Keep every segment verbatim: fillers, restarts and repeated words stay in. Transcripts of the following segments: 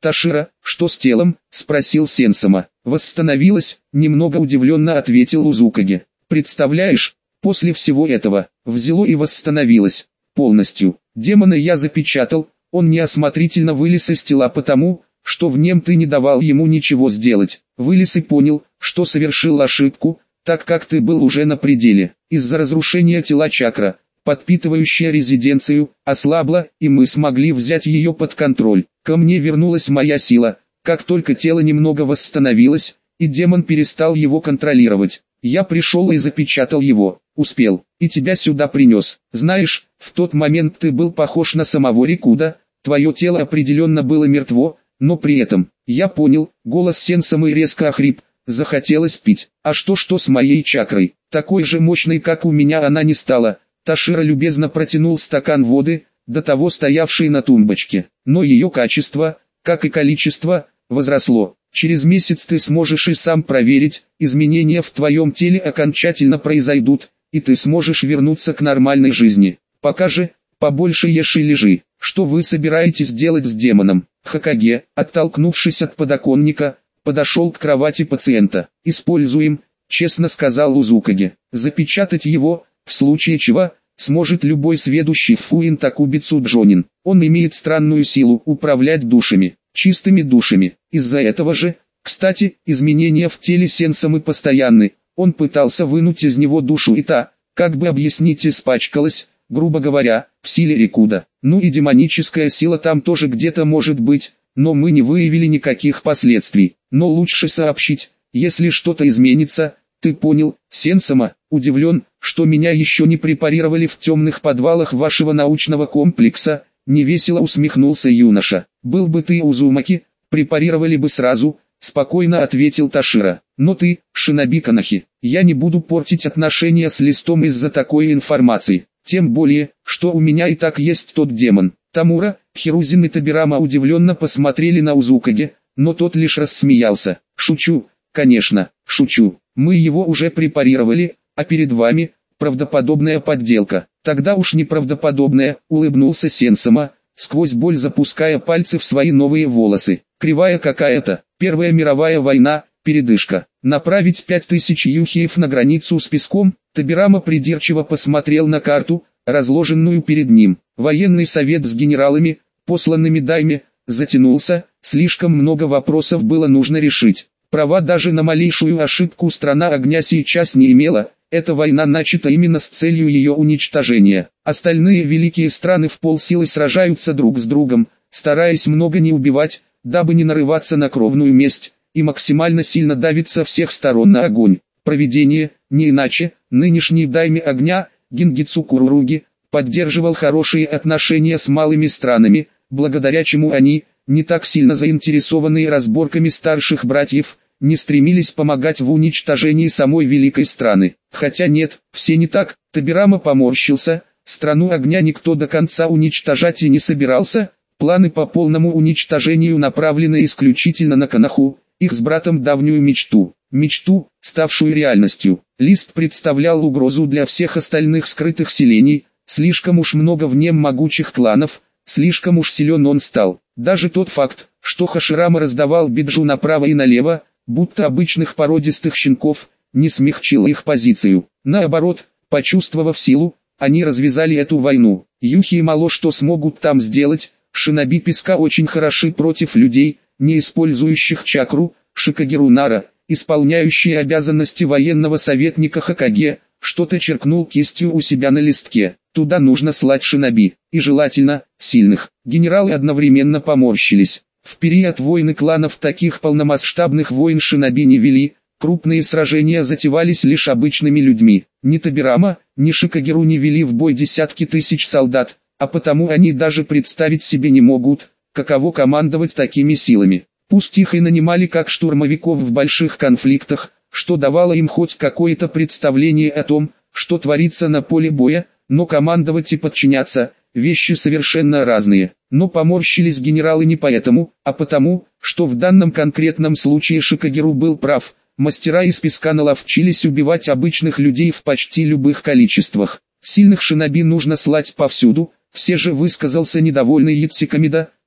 Ташира, что с телом? Спросил Сенсама. Восстановилась, немного удивленно ответил Узукаги. Представляешь, после всего этого, взяло и восстановилось. Полностью. Демона я запечатал, он неосмотрительно вылез из тела потому, что в нем ты не давал ему ничего сделать. Вылез и понял, что совершил ошибку, так как ты был уже на пределе. Из-за разрушения тела чакра, подпитывающая резиденцию, ослабла, и мы смогли взять ее под контроль. Ко мне вернулась моя сила, как только тело немного восстановилось, и демон перестал его контролировать. Я пришел и запечатал его, успел, и тебя сюда принес. Знаешь, в тот момент ты был похож на самого Рикуда, твое тело определенно было мертво, но при этом, я понял, голос Сенсамы резко охрип, захотелось пить. А что что с моей чакрой? Такой же мощной, как у меня, она не стала. Ташира любезно протянул стакан воды, до того стоявший на тумбочке, но ее качество, как и количество, возросло. Через месяц ты сможешь и сам проверить, изменения в твоем теле окончательно произойдут, и ты сможешь вернуться к нормальной жизни. Пока же, побольше ешь и лежи. Что вы собираетесь делать с демоном? Хокаге, оттолкнувшись от подоконника, подошел к кровати пациента. Используем, честно сказал Узукаги. Запечатать его, в случае чего, сможет любой сведущий в Фуинтакубицу Джонин. Он имеет странную силу управлять душами, чистыми душами. Из-за этого же, кстати, изменения в теле Сенсамы постоянны. Он пытался вынуть из него душу, и та, как бы объяснить, испачкалась, грубо говоря, в силе Рикуда. Ну и демоническая сила там тоже где-то может быть, но мы не выявили никаких последствий. Но лучше сообщить, если что-то изменится. Ты понял, Сенсама? Удивлен, что меня еще не препарировали в темных подвалах вашего научного комплекса, невесело усмехнулся юноша. Был бы ты Узумаки, препарировали бы сразу, спокойно ответил Ташира. Но ты, Шиноби Канахи, я не буду портить отношения с листом из-за такой информации. Тем более, что у меня и так есть тот демон. Тамура, Хирузин и Табирама удивленно посмотрели на Узукаги, но тот лишь рассмеялся. Шучу, конечно, шучу. Мы его уже препарировали, а перед вами, правдоподобная подделка. Тогда уж неправдоподобная, улыбнулся Сенсама, сквозь боль запуская пальцы в свои новые волосы. Кривая какая-то, Первая мировая война, передышка. Направить пять тысяч юхиев на границу с песком. Табирама придирчиво посмотрел на карту, разложенную перед ним. Военный совет с генералами, посланными Дайме, затянулся, слишком много вопросов было нужно решить. Права даже на малейшую ошибку страна огня сейчас не имела, эта война начата именно с целью ее уничтожения. Остальные великие страны в полсилы сражаются друг с другом, стараясь много не убивать, дабы не нарываться на кровную месть, и максимально сильно давить со всех сторон на огонь. Провидение, не иначе, нынешний дайме огня, Гингицу Куруруги, поддерживал хорошие отношения с малыми странами, благодаря чему они, не так сильно заинтересованные разборками старших братьев, не стремились помогать в уничтожении самой великой страны. Хотя нет, все не так. Табирама поморщился, страну огня никто до конца уничтожать и не собирался, планы по полному уничтожению направлены исключительно на Канаху, их с братом давнюю мечту. Мечту, ставшую реальностью. Лист представлял угрозу для всех остальных скрытых селений, слишком уж много в нем могучих кланов, слишком уж силен он стал. Даже тот факт, что Хаширама раздавал биджу направо и налево, будто обычных породистых щенков, не смягчил их позицию. Наоборот, почувствовав силу, они развязали эту войну. Юхи мало что смогут там сделать, шиноби песка очень хороши против людей, не использующих чакру, Шикагеру Нара, исполняющий обязанности военного советника Хокаге, что-то черкнул кистью у себя на листке. Туда нужно слать шиноби, и желательно, сильных. Генералы одновременно поморщились. В период войны кланов таких полномасштабных войн шиноби не вели, крупные сражения затевались лишь обычными людьми. Ни Табирама, ни Шикагеру не вели в бой десятки тысяч солдат, а потому они даже представить себе не могут, каково командовать такими силами. Пусть их и нанимали как штурмовиков в больших конфликтах, что давало им хоть какое-то представление о том, что творится на поле боя, но командовать и подчиняться – вещи совершенно разные. Но поморщились генералы не поэтому, а потому, что в данном конкретном случае Шикагеру был прав. Мастера из песка наловчились убивать обычных людей в почти любых количествах. Сильных шиноби нужно слать повсюду, все же высказался недовольный Яцикамида,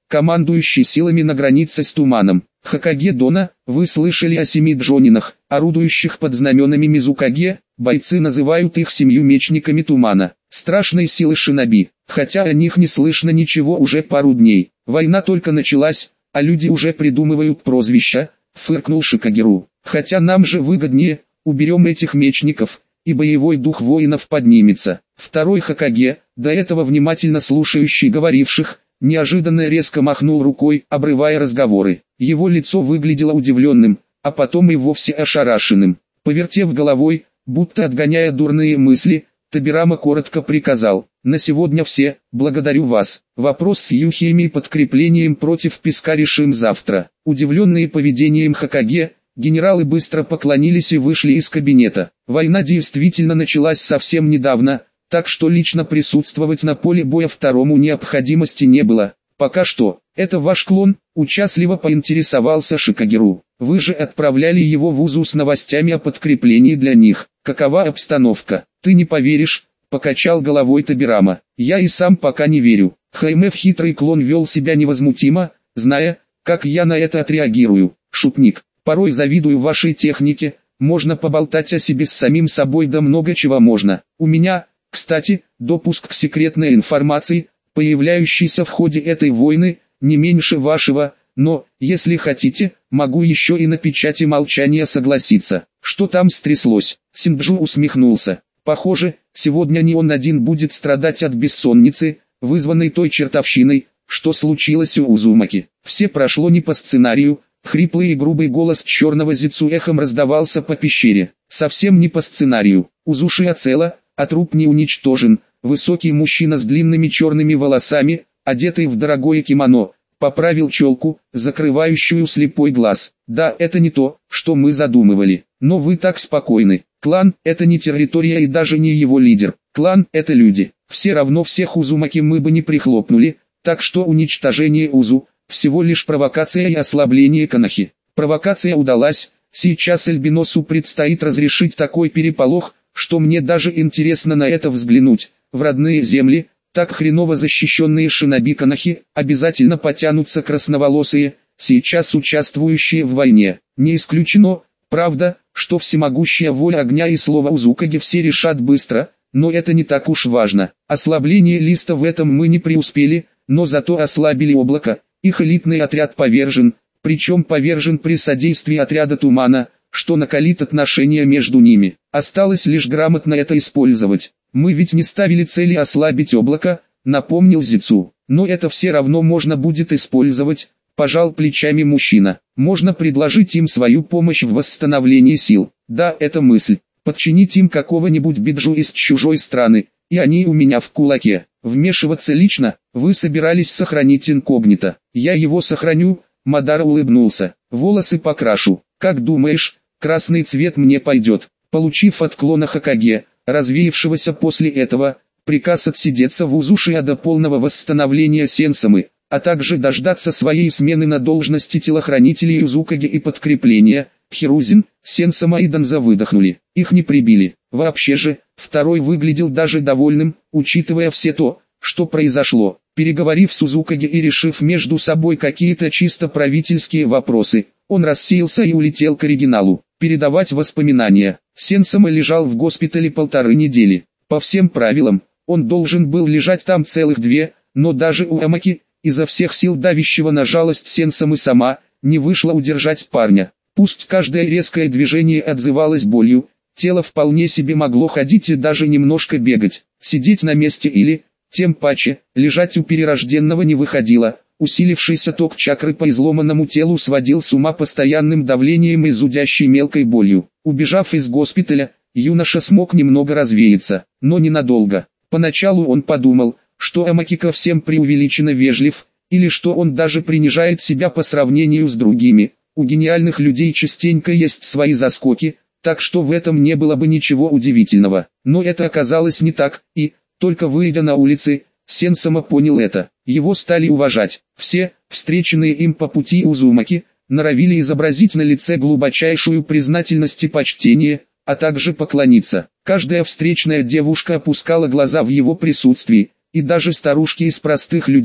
командующий силами на границе с туманом. Хокаге Дона, вы слышали о семи джонинах, орудующих под знаменами Мизукаге? Бойцы называют их семью мечниками тумана, страшной силы шиноби, хотя о них не слышно ничего уже пару дней. Война только началась, а люди уже придумывают прозвища, фыркнул Шикагеру. Хотя нам же выгоднее, уберем этих мечников, и боевой дух воинов поднимется. Второй Хокаге, до этого внимательно слушающий говоривших, неожиданно резко махнул рукой, обрывая разговоры. Его лицо выглядело удивленным, а потом и вовсе ошарашенным. Повертев головой, будто отгоняя дурные мысли, Табирама коротко приказал: «На сегодня все, благодарю вас. Вопрос с юхиями и подкреплением против песка решим завтра». Удивленные поведением Хокаге, генералы быстро поклонились и вышли из кабинета. Война действительно началась совсем недавно, так что лично присутствовать на поле боя второму необходимости не было. «Пока что, это ваш клон?» – участливо поинтересовался Шикагеру. «Вы же отправляли его в Узу с новостями о подкреплении для них. Какова обстановка?» «Ты не поверишь», – покачал головой Табирама. «Я и сам пока не верю». Хаймев хитрый клон вел себя невозмутимо, зная, как я на это отреагирую. «Шутник, порой завидую вашей технике, можно поболтать о себе с самим собой, да много чего можно. У меня, кстати, допуск к секретной информации, появляющейся в ходе этой войны, не меньше вашего, но, если хотите, могу еще и на печати молчания согласиться». «Что там стряслось?» Синджу усмехнулся. «Похоже, сегодня не он один будет страдать от бессонницы, вызванной той чертовщиной, что случилось у Узумаки. Все прошло не по сценарию». Хриплый и грубый голос черного Зицу эхом раздавался по пещере. «Совсем не по сценарию. Узуши цела, а труп не уничтожен». Высокий мужчина с длинными черными волосами, одетый в дорогое кимоно, поправил челку, закрывающую слепой глаз. «Да, это не то, что мы задумывали. Но вы так спокойны. Клан – это не территория и даже не его лидер. Клан – это люди. Все равно всех Узумаки мы бы не прихлопнули, так что уничтожение Узу – всего лишь провокация и ослабление Конохи». Провокация удалась, сейчас Альбиносу предстоит разрешить такой переполох, что мне даже интересно на это взглянуть. В родные земли, так хреново защищенные шиноби Конохи, обязательно потянутся красноволосые, сейчас участвующие в войне. Не исключено, правда, что всемогущая воля огня и слово Узукаги все решат быстро, но это не так уж важно. Ослабление листа в этом мы не преуспели, но зато ослабили облако, их элитный отряд повержен, причем повержен при содействии отряда тумана, что накалит отношения между ними. Осталось лишь грамотно это использовать. «Мы ведь не ставили цели ослабить облако», — напомнил Зицу. «Но это все равно можно будет использовать», — пожал плечами мужчина. «Можно предложить им свою помощь в восстановлении сил. Да, это мысль. Подчинить им какого-нибудь биджу из чужой страны, и они у меня в кулаке. Вмешиваться лично, вы собирались сохранить инкогнито. Я его сохраню», — Мадара улыбнулся. «Волосы покрашу. Как думаешь, красный цвет мне пойдет?» Получив от клона Хокаге, развеявшегося после этого, приказ отсидеться в Узуши до полного восстановления Сенсамы, а также дождаться своей смены на должности телохранителей Узукаги и подкрепления, Хирузин, Сенсама и Данза выдохнули. Их не прибили. Вообще же, второй выглядел даже довольным, учитывая все то, что произошло. Переговорив с Узукаги и решив между собой какие-то чисто правительские вопросы, он рассеялся и улетел к оригиналу. Передавать воспоминания. Сенсама лежал в госпитале полторы недели. По всем правилам, он должен был лежать там целых две, но даже у Амаки, изо всех сил давящего на жалость Сенсамы сама, не вышло удержать парня. Пусть каждое резкое движение отзывалось болью, тело вполне себе могло ходить и даже немножко бегать. Сидеть на месте или, тем паче, лежать у перерожденного не выходило. Усилившийся ток чакры по изломанному телу сводил с ума постоянным давлением и зудящей мелкой болью. Убежав из госпиталя, юноша смог немного развеяться, но ненадолго. Поначалу он подумал, что Амаки ко всем преувеличенно вежлив, или что он даже принижает себя по сравнению с другими. У гениальных людей частенько есть свои заскоки, так что в этом не было бы ничего удивительного. Но это оказалось не так, и, только выйдя на улицы, Сенсама понял это. Его стали уважать. Все, встреченные им по пути Узумаки, норовили изобразить на лице глубочайшую признательность и почтение, а также поклониться. Каждая встречная девушка опускала глаза в его присутствии, и даже старушки из простых людей,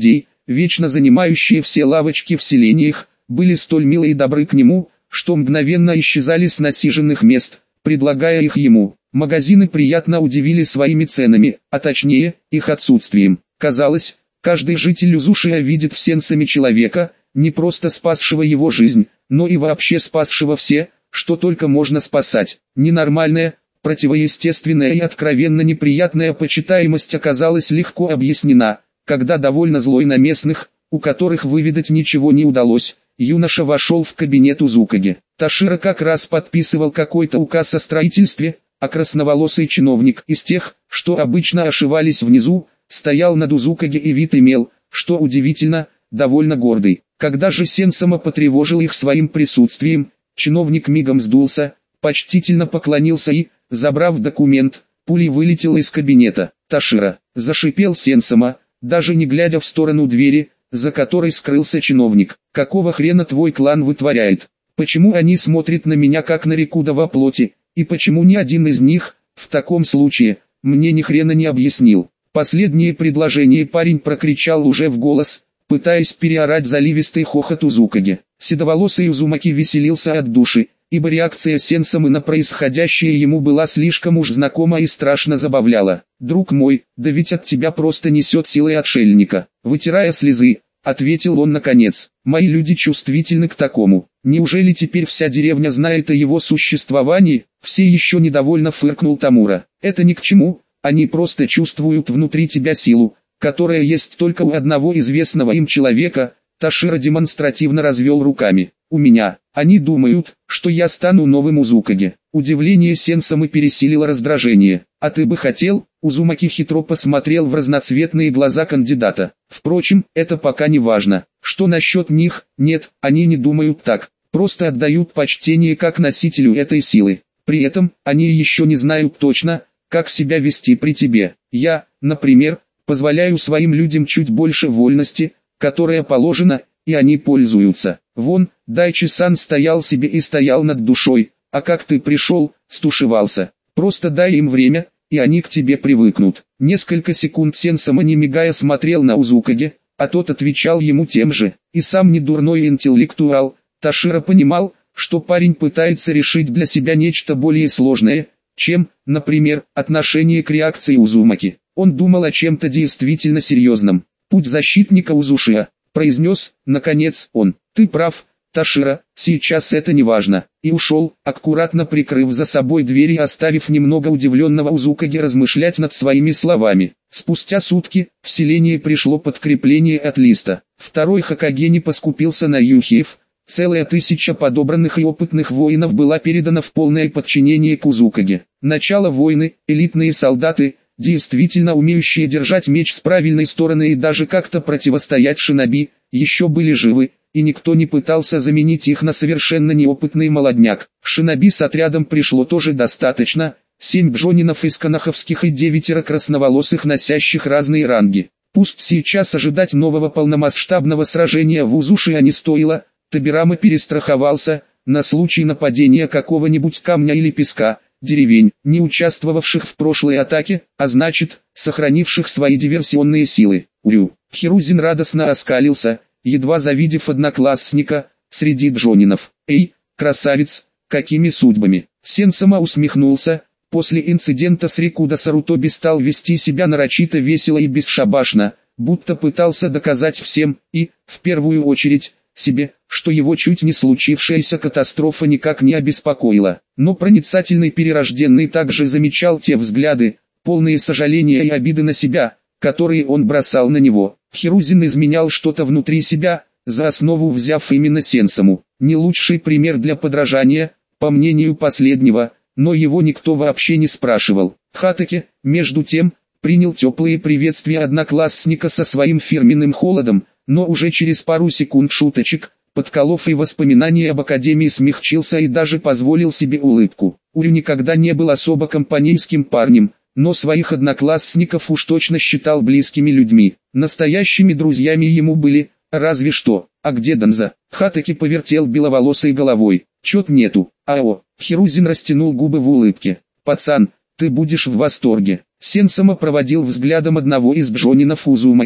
вечно занимающие все лавочки в селениях, были столь милы и добры к нему, что мгновенно исчезали с насиженных мест, предлагая их ему. Магазины приятно удивили своими ценами, а точнее, их отсутствием. Казалось, каждый житель Узушия видит в Сенсаме человека, не просто спасшего его жизнь, но и вообще спасшего все, что только можно спасать. Ненормальная, противоестественная и откровенно неприятная почитаемость оказалась легко объяснена, когда довольно злой на местных, у которых выведать ничего не удалось, юноша вошел в кабинет Узукаги. Ташира как раз подписывал какой-то указ о строительстве, а красноволосый чиновник из тех, что обычно ошивались внизу, стоял над Узукаги и вид имел, что удивительно, довольно гордый. Когда же Сенсама потревожил их своим присутствием, чиновник мигом сдулся, почтительно поклонился и, забрав документ, пулей вылетел из кабинета. Ташира, зашипел Сенсама, даже не глядя в сторону двери, за которой скрылся чиновник. Какого хрена твой клан вытворяет? Почему они смотрят на меня как на Рикуда во плоти, и почему ни один из них, в таком случае, мне ни хрена не объяснил? Последнее предложение парень прокричал уже в голос, пытаясь переорать заливистый хохот Узукаги. Седоволосый Узумаки веселился от души, ибо реакция Сенсамы на происходящее ему была слишком уж знакома и страшно забавляла. «Друг мой, да ведь от тебя просто несет силой отшельника», вытирая слезы, ответил он наконец. «Мои люди чувствительны к такому. Неужели теперь вся деревня знает о его существовании?» Все еще недовольно фыркнул Тамура. «Это ни к чему, они просто чувствуют внутри тебя силу, которая есть только у одного известного им человека». Ташира демонстративно развел руками. «У меня. Они думают, что я стану новым Узукаги». Удивление Сенсамы пересилило раздражение. «А ты бы хотел?» Узумаки хитро посмотрел в разноцветные глаза кандидата. «Впрочем, это пока не важно. Что насчет них? Нет, они не думают так. Просто отдают почтение как носителю этой силы. При этом, они еще не знают точно, как себя вести при тебе. Я, например, позволяю своим людям чуть больше вольности, которая положена, и они пользуются. Вон, Дайчи-сан стоял себе и стоял над душой, а как ты пришел, стушевался. Просто дай им время, и они к тебе привыкнут». Несколько секунд Сенсама не мигая смотрел на Узукаги, а тот отвечал ему тем же. И сам не дурной интеллектуал, Ташира понимал, что парень пытается решить для себя нечто более сложное, чем, например, отношение к реакции Узумаки. Он думал о чем-то действительно серьезном. «Путь защитника Узушия», произнес, наконец, он. «Ты прав, Ташира, сейчас это не важно». И ушел, аккуратно прикрыв за собой дверь и оставив немного удивленного Узукаги размышлять над своими словами. Спустя сутки, в селение пришло подкрепление от Листа. Второй Хокаге не поскупился на юхиев. Целая тысяча подобранных и опытных воинов была передана в полное подчинение к Узукаге. Начало войны, элитные солдаты, действительно умеющие держать меч с правильной стороны и даже как-то противостоять шиноби, еще были живы, и никто не пытался заменить их на совершенно неопытный молодняк. Шиноби с отрядом пришло тоже достаточно, семь джонинов из канаховских и девятеро красноволосых, носящих разные ранги. Пусть сейчас ожидать нового полномасштабного сражения в Узушия не стоило, Табирама перестраховался, на случай нападения какого-нибудь камня или песка, деревень, не участвовавших в прошлой атаке, а значит, сохранивших свои диверсионные силы. Урю. Хирузин радостно оскалился, едва завидев одноклассника, среди джонинов. «Эй, красавец, какими судьбами?» Сенсама усмехнулся. После инцидента с Рикуда Сарутоби стал вести себя нарочито весело и бесшабашно, будто пытался доказать всем, и, в первую очередь, себе, что его чуть не случившаяся катастрофа никак не обеспокоила. Но проницательный перерожденный также замечал те взгляды, полные сожаления и обиды на себя, которые он бросал на него. Хирузин изменял что-то внутри себя, за основу взяв именно Сенсаму. Не лучший пример для подражания, по мнению последнего, но его никто вообще не спрашивал. Хатаке, между тем, принял теплые приветствия одноклассника со своим фирменным холодом, но уже через пару секунд шуточек, подколов и воспоминаний об Академии, смягчился и даже позволил себе улыбку. Урю никогда не был особо компанейским парнем, но своих одноклассников уж точно считал близкими людьми. Настоящими друзьями ему были, разве что. «А где Данза?» Хатаки повертел беловолосой головой. «Чет нету». «Ао». Хирузин растянул губы в улыбке. «Пацан, ты будешь в восторге». Сенсама проводил взглядом одного из джонинов Узумаки,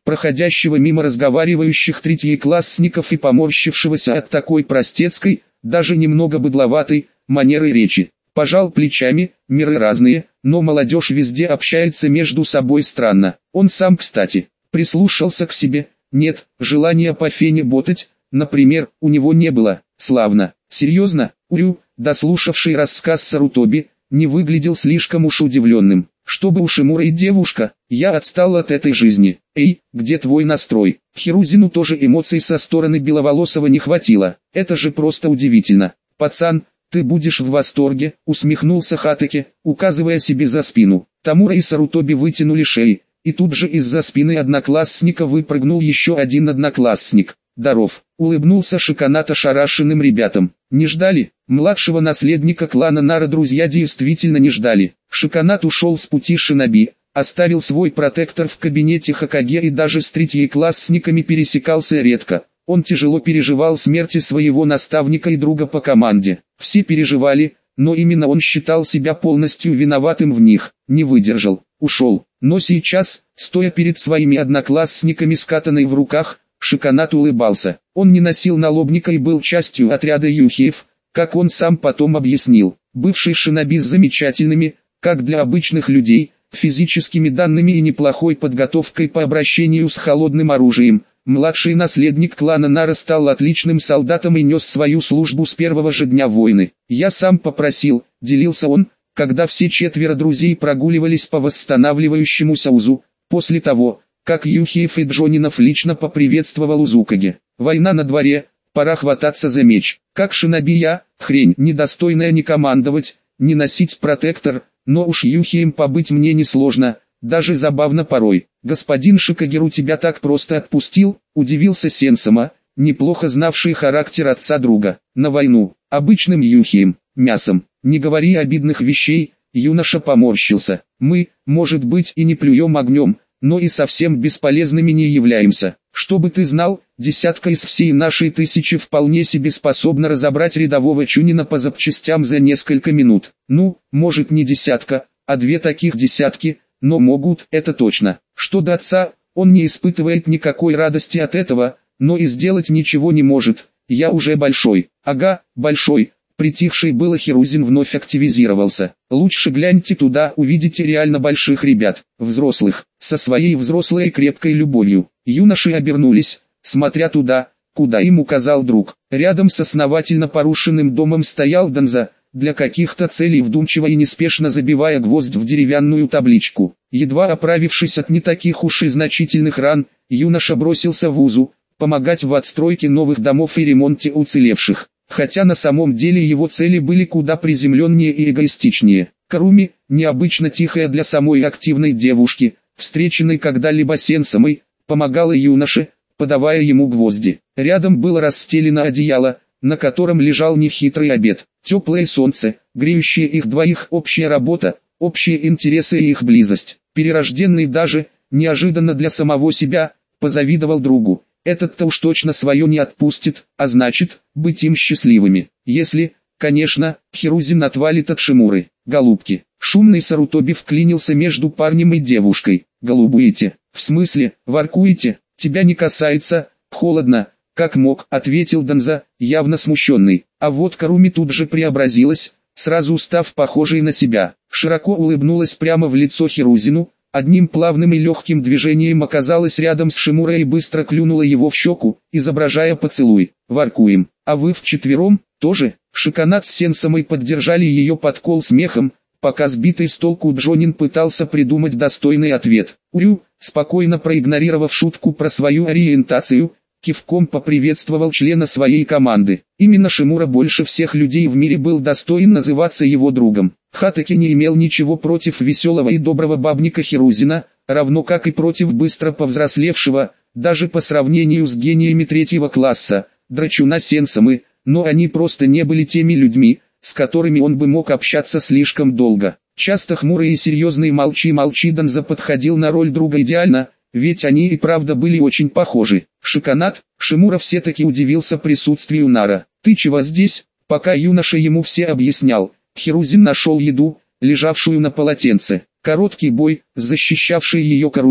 проходящего мимо разговаривающих третьеклассников и поморщившегося от такой простецкой, даже немного быдловатой, манеры речи. Пожал плечами, миры разные, но молодежь везде общается между собой странно. Он сам, кстати, прислушался к себе. Нет, желания по фене ботать, например, у него не было. Славно. Серьезно, Урю, дослушавший рассказ Сарутоби, не выглядел слишком уж удивленным. Чтобы у Шимура и девушка, я отстал от этой жизни. Эй, где твой настрой? Хирузину тоже эмоций со стороны Беловолосого не хватило. Это же просто удивительно. Пацан, ты будешь в восторге, усмехнулся Хатаки, указывая себе за спину. Тамура и Сарутоби вытянули шеи, и тут же из-за спины одноклассника выпрыгнул еще один одноклассник. Даров, улыбнулся Шиканат ошарашенным ребятам. Не ждали? Младшего наследника клана Нара друзья действительно не ждали. Шиканат ушел с пути шиноби, оставил свой протектор в кабинете Хокаге и даже с третьеклассниками пересекался редко. Он тяжело переживал смерти своего наставника и друга по команде. Все переживали, но именно он считал себя полностью виноватым в них. Не выдержал, ушел. Но сейчас, стоя перед своими одноклассниками с катаной в руках, Шиканат улыбался. Он не носил налобника и был частью отряда Юхиев, как он сам потом объяснил. Бывший шиноби с замечательными, как для обычных людей, физическими данными и неплохой подготовкой по обращению с холодным оружием. Младший наследник клана Нара стал отличным солдатом и нес свою службу с первого же дня войны. Я сам попросил, делился он, когда все четверо друзей прогуливались по восстанавливающемуся узу, после того, как Юхиев и Джонинов лично поприветствовал Узукаги. Война на дворе, пора хвататься за меч. Как шиноби я, хрень, недостойная ни командовать, ни носить протектор, но уж Юхием побыть мне несложно, даже забавно порой. Господин Шикагеру тебя так просто отпустил, удивился Сенсама, неплохо знавший характер отца друга. На войну, обычным Юхием, мясом, не говори обидных вещей, юноша поморщился. Мы, может быть, и не плюем огнем, но и совсем бесполезными не являемся. Чтобы ты знал, десятка из всей нашей тысячи вполне себе способна разобрать рядового чунина по запчастям за несколько минут. Ну, может не десятка, а две таких десятки, но могут, это точно. Что до отца, он не испытывает никакой радости от этого, но и сделать ничего не может. Я уже большой. Ага, большой. Притихший было Хирузин вновь активизировался. Лучше гляньте туда, увидите реально больших ребят, взрослых, со своей взрослой крепкой любовью. Юноши обернулись, смотря туда, куда им указал друг. Рядом с основательно порушенным домом стоял Данза, для каких-то целей вдумчиво и неспешно забивая гвоздь в деревянную табличку. Едва оправившись от не таких уж и значительных ран, юноша бросился в Узу, помогать в отстройке новых домов и ремонте уцелевших. Хотя на самом деле его цели были куда приземленнее и эгоистичнее. Каруми, необычно тихая для самой активной девушки, встреченной когда-либо Сенсамой, помогала юноше, подавая ему гвозди. Рядом было расстелено одеяло, на котором лежал нехитрый обед. Теплое солнце, греющее их двоих, общая работа, общие интересы и их близость. Перерожденный даже, неожиданно для самого себя, позавидовал другу. Этот-то уж точно свое не отпустит, а значит, быть им счастливыми. Если, конечно, Хирузин отвалит от Шимуры. Голубки. Шумный Сарутоби вклинился между парнем и девушкой. Голубуете? В смысле, воркуете? Тебя не касается. Холодно, как мог, ответил Данза, явно смущенный. А вот Каруми тут же преобразилась, сразу став похожей на себя. Широко улыбнулась прямо в лицо Хирузину. Одним плавным и легким движением оказалась рядом с Шимурой и быстро клюнула его в щеку, изображая поцелуй. «Воркуем, а вы вчетвером, тоже?» Шиканат с Сенсамой поддержали ее подкол смехом, пока сбитый с толку Джонин пытался придумать достойный ответ. Урю, спокойно проигнорировав шутку про свою ориентацию, кивком поприветствовал члена своей команды. Именно Шимура больше всех людей в мире был достоин называться его другом. Хатаки не имел ничего против веселого и доброго бабника Хирузина, равно как и против быстро повзрослевшего, даже по сравнению с гениями третьего класса, драчуна Сенсамы, но они просто не были теми людьми, с которыми он бы мог общаться слишком долго. Часто хмурый и серьезный молчи-молчи Данза подходил на роль друга идеально, ведь они и правда были очень похожи. Шиканат, Шимура все-таки удивился присутствию Нара. «Ты чего здесь?» Пока юноша ему все объяснял, Хирузин нашел еду, лежавшую на полотенце. Короткий бой, защищавший ее Каруми,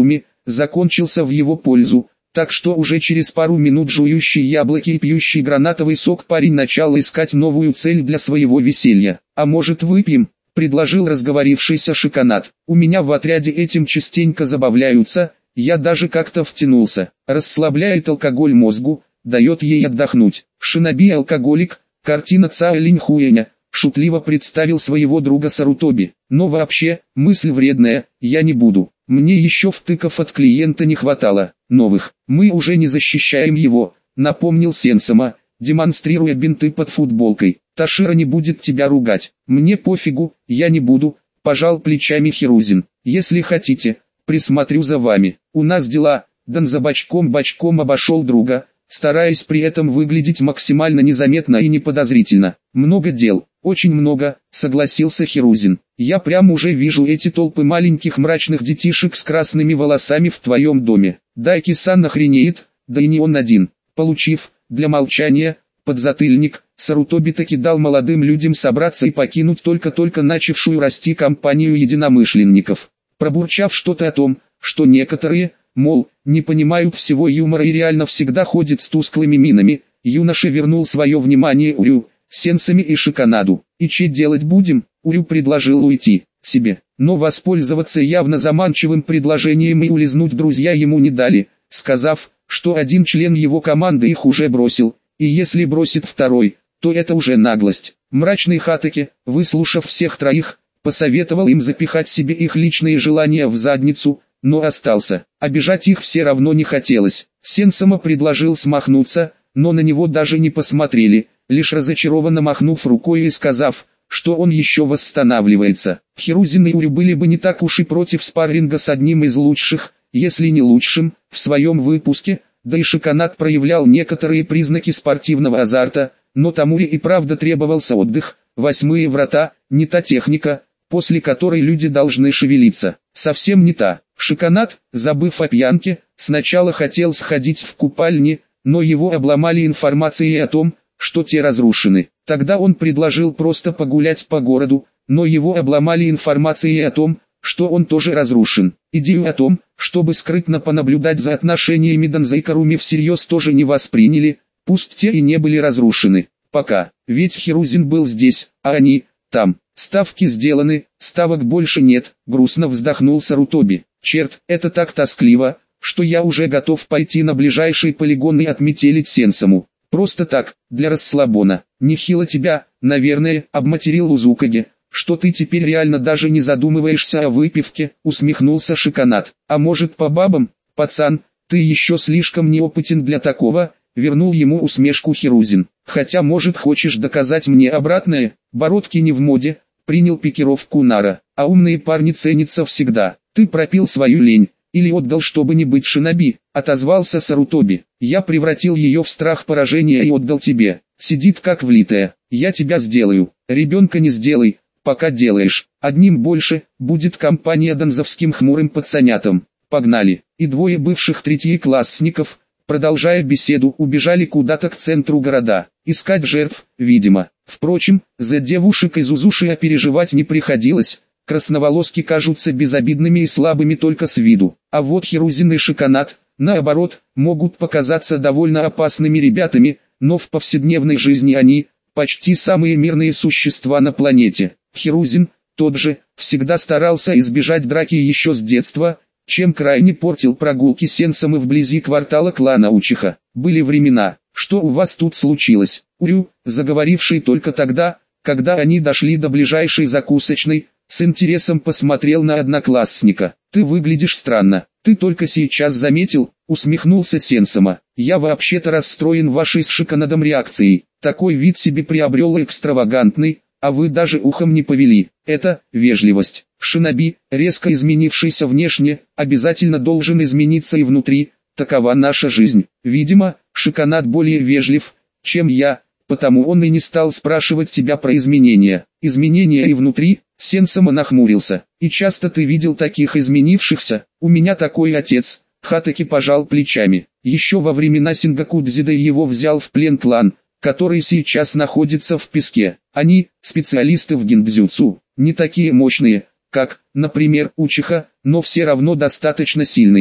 закончился в его пользу, так что уже через пару минут жующий яблоки и пьющий гранатовый сок парень начал искать новую цель для своего веселья. «А может выпьем?» – предложил разговорившийся Шиканат. «У меня в отряде этим частенько забавляются, я даже как-то втянулся. Расслабляет алкоголь мозгу, дает ей отдохнуть». Шиноби алкоголик, картина Цао Линьхуэня, шутливо представил своего друга Сарутоби. «Но вообще, мысль вредная, я не буду. Мне еще втыков от клиента не хватало, новых. Мы уже не защищаем его», — напомнил Сенсома, демонстрируя бинты под футболкой. «Ташира не будет тебя ругать». «Мне пофигу, я не буду», — пожал плечами Хирузин. «Если хотите, присмотрю за вами. У нас дела». Дан за бочком-бочком обошел друга, стараясь при этом выглядеть максимально незаметно и неподозрительно. «Много дел, очень много», — согласился Хирузин. «Я прямо уже вижу эти толпы маленьких мрачных детишек с красными волосами в твоем доме. Дайки-сан охренеет, да и не он один». Получив, для молчания, подзатыльник, Сарутоби таки дал молодым людям собраться и покинуть только-только начавшую расти компанию единомышленников. Пробурчав что-то о том, что некоторые, мол, не понимают всего юмора и реально всегда ходят с тусклыми минами, юноша вернул свое внимание Урю, Сенсами и Шиканаду. «И че делать будем?» Урю предложил уйти, себе, но воспользоваться явно заманчивым предложением и улизнуть друзья ему не дали, сказав, что один член его команды их уже бросил, и если бросит второй, то это уже наглость. Мрачный Хатаки, выслушав всех троих, посоветовал им запихать себе их личные желания в задницу, но остался. Обижать их все равно не хотелось. Сенсома предложил смахнуться, но на него даже не посмотрели, лишь разочарованно махнув рукой и сказав, что он еще восстанавливается. Хирузин и Урю были бы не так уж и против спарринга с одним из лучших, если не лучшим, в своем выпуске, да и Шиканат проявлял некоторые признаки спортивного азарта, но тому и правда требовался отдых. Восьмые врата, не та техника, после которой люди должны шевелиться, совсем не та. Шиканат, забыв о пьянке, сначала хотел сходить в купальни, но его обломали информацией о том, что те разрушены. Тогда он предложил просто погулять по городу, но его обломали информацией о том, что он тоже разрушен. Идею о том, чтобы скрытно понаблюдать за отношениями Данза и Каруми всерьез тоже не восприняли, пусть те и не были разрушены. Пока, ведь Хирузин был здесь, а они, там. Ставки сделаны, ставок больше нет, грустно вздохнул Сарутоби. Черт, это так тоскливо, что я уже готов пойти на ближайший полигон и отметелить Сенсому. Просто так, для расслабона. Нехило тебя, наверное, обматерил Узукаги, что ты теперь реально даже не задумываешься о выпивке, усмехнулся Шиканат. А может по бабам, пацан, ты еще слишком неопытен для такого, вернул ему усмешку Хирузин. Хотя может хочешь доказать мне обратное, бородки не в моде, принял пикировку Нара, а умные парни ценятся всегда. Ты пропил свою лень, или отдал, чтобы не быть шиноби, отозвался Сарутоби. Я превратил ее в страх поражения и отдал тебе. Сидит как влитая. Я тебя сделаю. Ребенка не сделай, пока делаешь. Одним больше, будет компания донзовским хмурым пацанятам. Погнали. И двое бывших третьеклассников, продолжая беседу, убежали куда-то к центру города. Искать жертв, видимо. Впрочем, за девушек из Узушия переживать не приходилось. Красноволоски кажутся безобидными и слабыми только с виду, а вот Хирузин и Шиканат, наоборот, могут показаться довольно опасными ребятами, но в повседневной жизни они, почти самые мирные существа на планете. Хирузин, тот же, всегда старался избежать драки еще с детства, чем крайне портил прогулки Сенсомы вблизи квартала клана Учиха. Были времена, что у вас тут случилось? Урю, заговоривший только тогда, когда они дошли до ближайшей закусочной, с интересом посмотрел на одноклассника. «Ты выглядишь странно, ты только сейчас заметил», — усмехнулся Сенсома. «Я вообще-то расстроен вашей с Шиканадом реакцией. Такой вид себе приобрел экстравагантный, а вы даже ухом не повели. Это вежливость. Шиноби, резко изменившийся внешне, обязательно должен измениться и внутри, такова наша жизнь. Видимо, Шиканад более вежлив, чем я, потому он и не стал спрашивать тебя про изменения. Изменения и внутри?» Сенсома нахмурился. «И часто ты видел таких изменившихся? У меня такой отец». Хатаки пожал плечами. Еще во времена Сингакудзида его взял в плен клан, который сейчас находится в песке. Они, специалисты в гиндзюцу, не такие мощные, как, например, Учиха, но все равно достаточно сильные.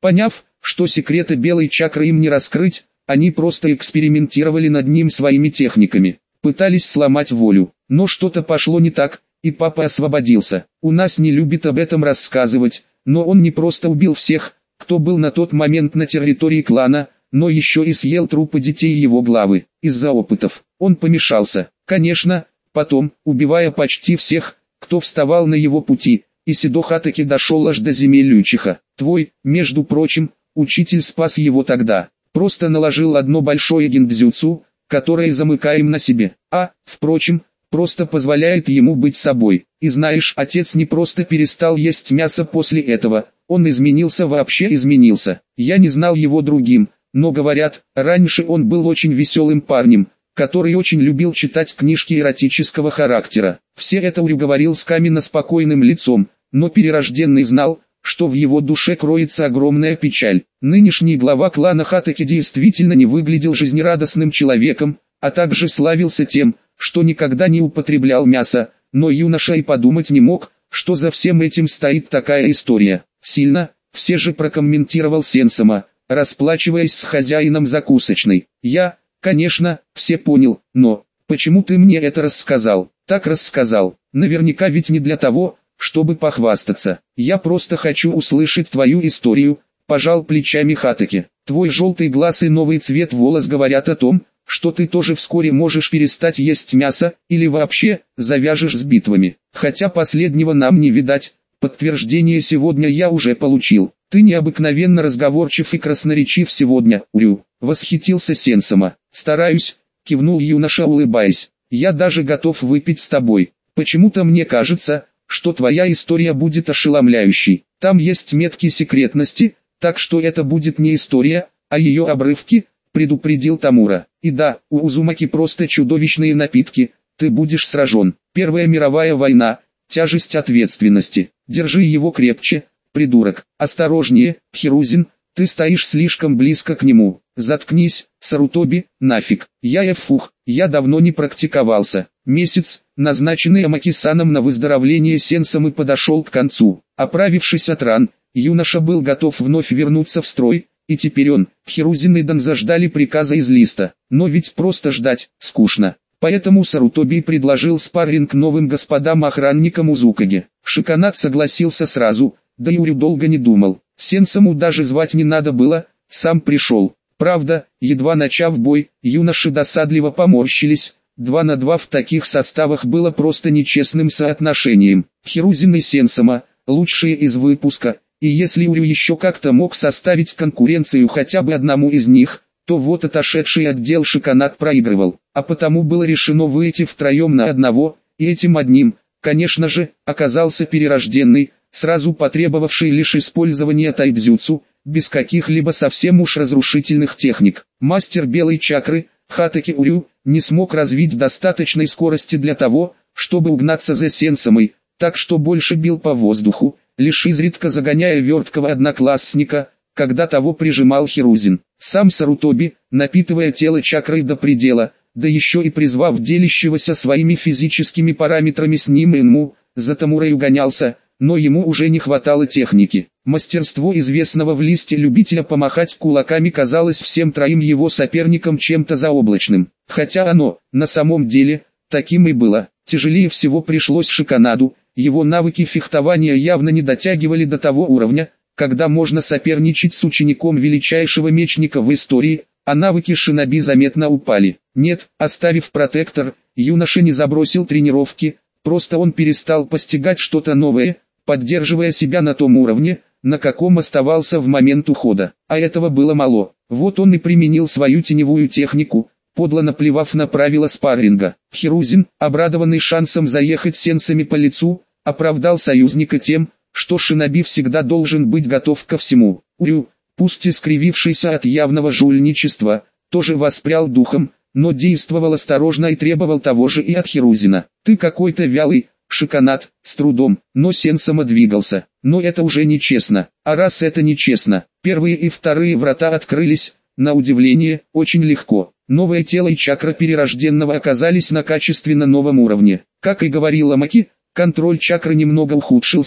Поняв, что секреты белой чакры им не раскрыть, они просто экспериментировали над ним своими техниками, пытались сломать волю. Но что-то пошло не так, и папа освободился. У нас не любит об этом рассказывать, но он не просто убил всех, кто был на тот момент на территории клана, но еще и съел трупы детей его главы. Из-за опытов он помешался. Конечно, потом, убивая почти всех, кто вставал на его пути, Исидо Хатаки дошел аж до земель Лючиха. Твой, между прочим, учитель спас его тогда. Просто наложил одно большое гиндзюцу, которое замыкаем на себе. А, впрочем, просто позволяет ему быть собой. И знаешь, отец не просто перестал есть мясо после этого, он изменился, вообще изменился. Я не знал его другим, но говорят, раньше он был очень веселым парнем, который очень любил читать книжки эротического характера. Все это Урю говорил с каменно-спокойным лицом, но перерожденный знал, что в его душе кроется огромная печаль. Нынешний глава клана Хатаки действительно не выглядел жизнерадостным человеком, а также славился тем, что никогда не употреблял мясо, но юноша и подумать не мог, что за всем этим стоит такая история. Сильно, все же прокомментировал Сенсома, расплачиваясь с хозяином закусочной. Я, конечно, все понял, но почему ты мне это рассказал? Так рассказал, наверняка ведь не для того, чтобы похвастаться. Я просто хочу услышать твою историю, пожал плечами Хатаки. Твой желтый глаз и новый цвет волос говорят о том, что ты тоже вскоре можешь перестать есть мясо, или вообще, завяжешь с битвами. Хотя последнего нам не видать, подтверждение сегодня я уже получил. Ты необыкновенно разговорчив и красноречив сегодня, Урю. Восхитился Сенсома. Стараюсь, кивнул юноша, улыбаясь. Я даже готов выпить с тобой. Почему-то мне кажется, что твоя история будет ошеломляющей. Там есть метки секретности, так что это будет не история, а ее обрывки, предупредил Тамура. И да, у Узумаки просто чудовищные напитки, ты будешь сражен. Первая мировая война, тяжесть ответственности. Держи его крепче, придурок. Осторожнее, Хирузин, ты стоишь слишком близко к нему. Заткнись, Сарутоби, нафиг. Я эфух, я давно не практиковался. Месяц, назначенный Амаки-саном на выздоровление Сенсом, и подошел к концу. Оправившись от ран, юноша был готов вновь вернуться в строй, и теперь он, Хирузин и Данза ждали приказа из листа. Но ведь просто ждать, скучно. Поэтому Сарутоби предложил спарринг новым господам-охранникам Узукаги. Шиканат согласился сразу, да и Урю долго не думал. Сенсому даже звать не надо было, сам пришел. Правда, едва начав бой, юноши досадливо поморщились. Два на два в таких составах было просто нечестным соотношением. Хирузин и Сенсома, лучшие из выпуска, и если Урю еще как-то мог составить конкуренцию хотя бы одному из них, то вот отошедший отдел Шиканат проигрывал. А потому было решено выйти втроем на одного, и этим одним, конечно же, оказался перерожденный, сразу потребовавший лишь использования тайдзюцу, без каких-либо совсем уж разрушительных техник. Мастер белой чакры, Хатаки Урю, не смог развить достаточной скорости для того, чтобы угнаться за Сенсомой, так что больше бил по воздуху, лишь изредка загоняя верткого одноклассника, когда того прижимал Хирузин. Сам Сарутоби, напитывая тело чакрой до предела, да еще и призвав делящегося своими физическими параметрами с ним Инму, за Тамурой угонялся, но ему уже не хватало техники. Мастерство известного в листе любителя помахать кулаками казалось всем троим его соперникам чем-то заоблачным. Хотя оно, на самом деле, таким и было. Тяжелее всего пришлось Шиканаду, его навыки фехтования явно не дотягивали до того уровня, когда можно соперничать с учеником величайшего мечника в истории, а навыки шиноби заметно упали. Нет, оставив протектор, юноша не забросил тренировки, просто он перестал постигать что-то новое, поддерживая себя на том уровне, на каком оставался в момент ухода. А этого было мало. Вот он и применил свою теневую технику, подло наплевав на правила спарринга. Хирузин, обрадованный шансом заехать сенсами по лицу, оправдал союзника тем, что шиноби всегда должен быть готов ко всему. Урю, пусть и скривившийся от явного жульничества, тоже воспрял духом, но действовал осторожно и требовал того же и от Хирузина. «Ты какой-то вялый, Шиканат», с трудом, но Сенсома двигался. Но это уже нечестно. А раз это нечестно, первые и вторые врата открылись, на удивление, очень легко. Новое тело и чакра перерожденного оказались на качественно новом уровне. Как и говорила Маки, контроль чакры немного ухудшился,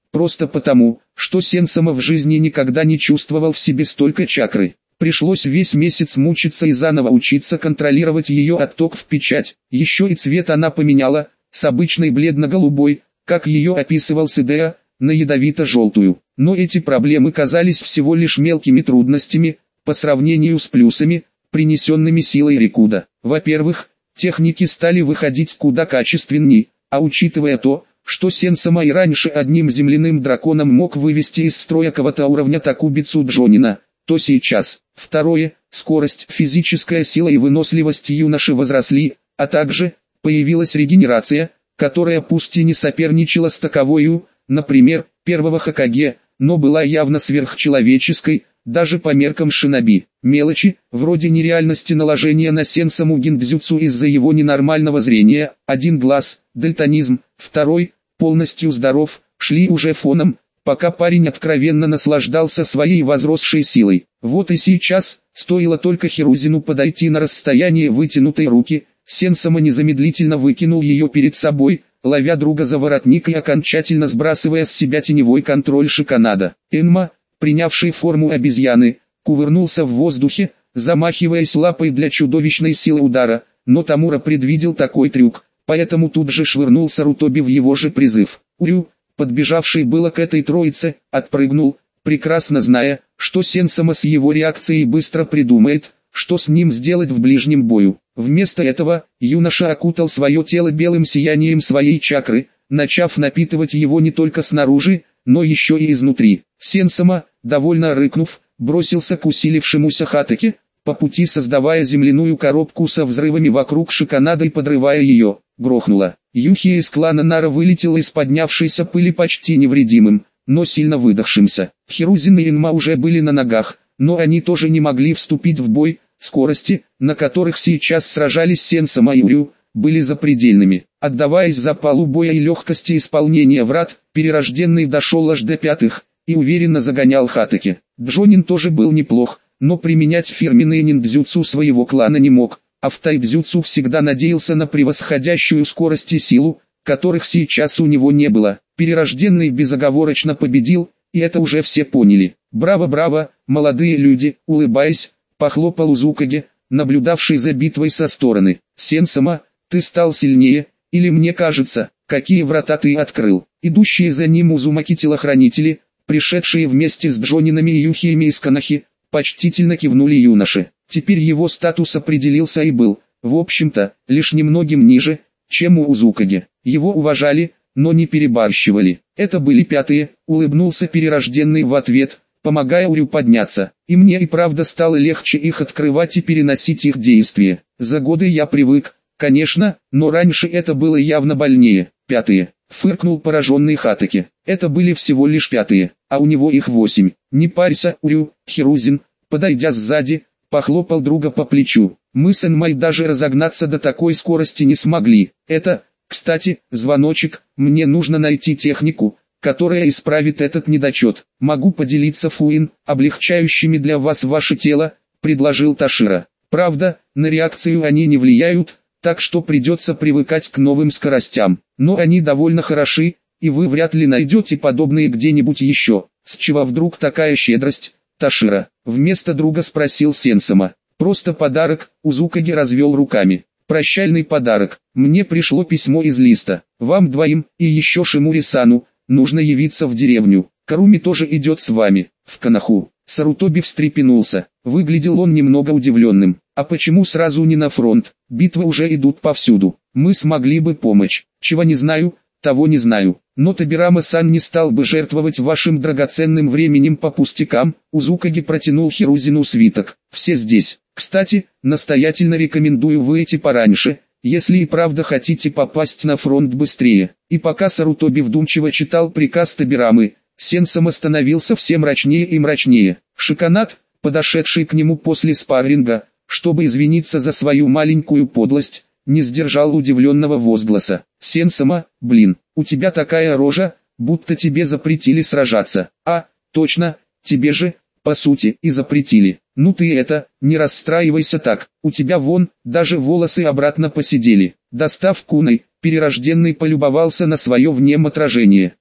просто потому, что Сенсама в жизни никогда не чувствовал в себе столько чакры. Пришлось весь месяц мучиться и заново учиться контролировать ее отток в печать. Еще и цвет она поменяла, с обычной бледно-голубой, как ее описывал Сидеа, на ядовито-желтую. Но эти проблемы казались всего лишь мелкими трудностями, по сравнению с плюсами, принесенными силой Рикуда. Во-первых, техники стали выходить куда качественнее, а учитывая то, что Сенсама и раньше одним земляным драконом мог вывести из строя кого-то уровня Такубицу Джонина, то сейчас. Второе, скорость, физическая сила и выносливость юноши возросли, а также появилась регенерация, которая пусть и не соперничала с таковою, например, первого Хокаге, но была явно сверхчеловеческой, даже по меркам шиноби. Мелочи, вроде нереальности наложения на Сенсаму гиндзюцу из-за его ненормального зрения, один глаз, дальтонизм, второй, полностью здоров, шли уже фоном, пока парень откровенно наслаждался своей возросшей силой. Вот и сейчас, стоило только Хирузину подойти на расстояние вытянутой руки, Сенсама незамедлительно выкинул ее перед собой, ловя друга за воротник и окончательно сбрасывая с себя теневой контроль Шиканада. Энма, принявший форму обезьяны, кувырнулся в воздухе, замахиваясь лапой для чудовищной силы удара, но Тамура предвидел такой трюк, поэтому тут же швырнул Сарутоби в его же призыв. Урю, подбежавший было к этой троице, отпрыгнул, прекрасно зная, что Сенсама с его реакцией быстро придумает, что с ним сделать в ближнем бою. Вместо этого, юноша окутал свое тело белым сиянием своей чакры, начав напитывать его не только снаружи, но еще и изнутри. Сенсама, довольно рыкнув, бросился к усилившемуся Хатаке, по пути создавая земляную коробку со взрывами вокруг Шиканада и подрывая ее. Грохнуло. Юхия из клана Нара вылетел из поднявшейся пыли почти невредимым, но сильно выдохшимся. Хирузин и Инма уже были на ногах, но они тоже не могли вступить в бой. Скорости, на которых сейчас сражались Сенсама и Урю, были запредельными. Отдаваясь запалу боя и легкости исполнения врат, перерожденный дошел аж до пятых и уверенно загонял Хатаки. Джонин тоже был неплох, но применять фирменные ниндзюцу своего клана не мог, а в тайдзюцу всегда надеялся на превосходящую скорость и силу, которых сейчас у него не было. Перерожденный безоговорочно победил, и это уже все поняли. Браво-браво, молодые люди, улыбаясь, похлопал Узукаги, наблюдавший за битвой со стороны. Сенсама, ты стал сильнее, или мне кажется, какие врата ты открыл. Идущие за ним Узумаки-телохранители, пришедшие вместе с Джонинами и Юхиями из Канахи, почтительно кивнули юноше. Теперь его статус определился и был, в общем-то, лишь немногим ниже, чем у Узукаги. Его уважали, но не перебарщивали. Это были пятые, улыбнулся перерожденный в ответ, помогая Урю подняться, и мне и правда стало легче их открывать и переносить их действия. За годы я привык, конечно, но раньше это было явно больнее. Пятые, фыркнул пораженный Хатаки. Это были всего лишь пятые, а у него их восемь. Не парься, Урю. Хирузин, подойдя сзади, похлопал друга по плечу. Мы с Энмой даже разогнаться до такой скорости не смогли. Это, кстати, звоночек, мне нужно найти технику, которая исправит этот недочет. Могу поделиться Фуин, облегчающими для вас ваше тело, предложил Ташира. Правда, на реакцию они не влияют, так что придется привыкать к новым скоростям. Но они довольно хороши, и вы вряд ли найдете подобные где-нибудь еще. С чего вдруг такая щедрость, Ташира? Вместо друга спросил Сенсама. Просто подарок, Узукаги развел руками. Прощальный подарок. Мне пришло письмо из листа. Вам двоим, и еще Шимури-сану, нужно явиться в деревню. Каруми тоже идет с вами, в Канаху. Сарутоби встрепенулся. Выглядел он немного удивленным. А почему сразу не на фронт? Битвы уже идут повсюду. Мы смогли бы помочь. Чего не знаю, того не знаю. Но Табирама-сан не стал бы жертвовать вашим драгоценным временем по пустякам. Узукаги протянул Хирузину свиток. Все здесь. Кстати, настоятельно рекомендую выйти пораньше, если и правда хотите попасть на фронт быстрее. И пока Сарутоби вдумчиво читал приказ Табирамы, Сенсама становился все мрачнее и мрачнее. Шиканад, подошедший к нему после спарринга, чтобы извиниться за свою маленькую подлость, не сдержал удивленного возгласа. «Сенсама, блин, у тебя такая рожа, будто тебе запретили сражаться». «А, точно, тебе же, по сути, и запретили. Ну ты это, не расстраивайся так, у тебя вон, даже волосы обратно посидели». Достав куной, перерожденный полюбовался на свое в нем отражение.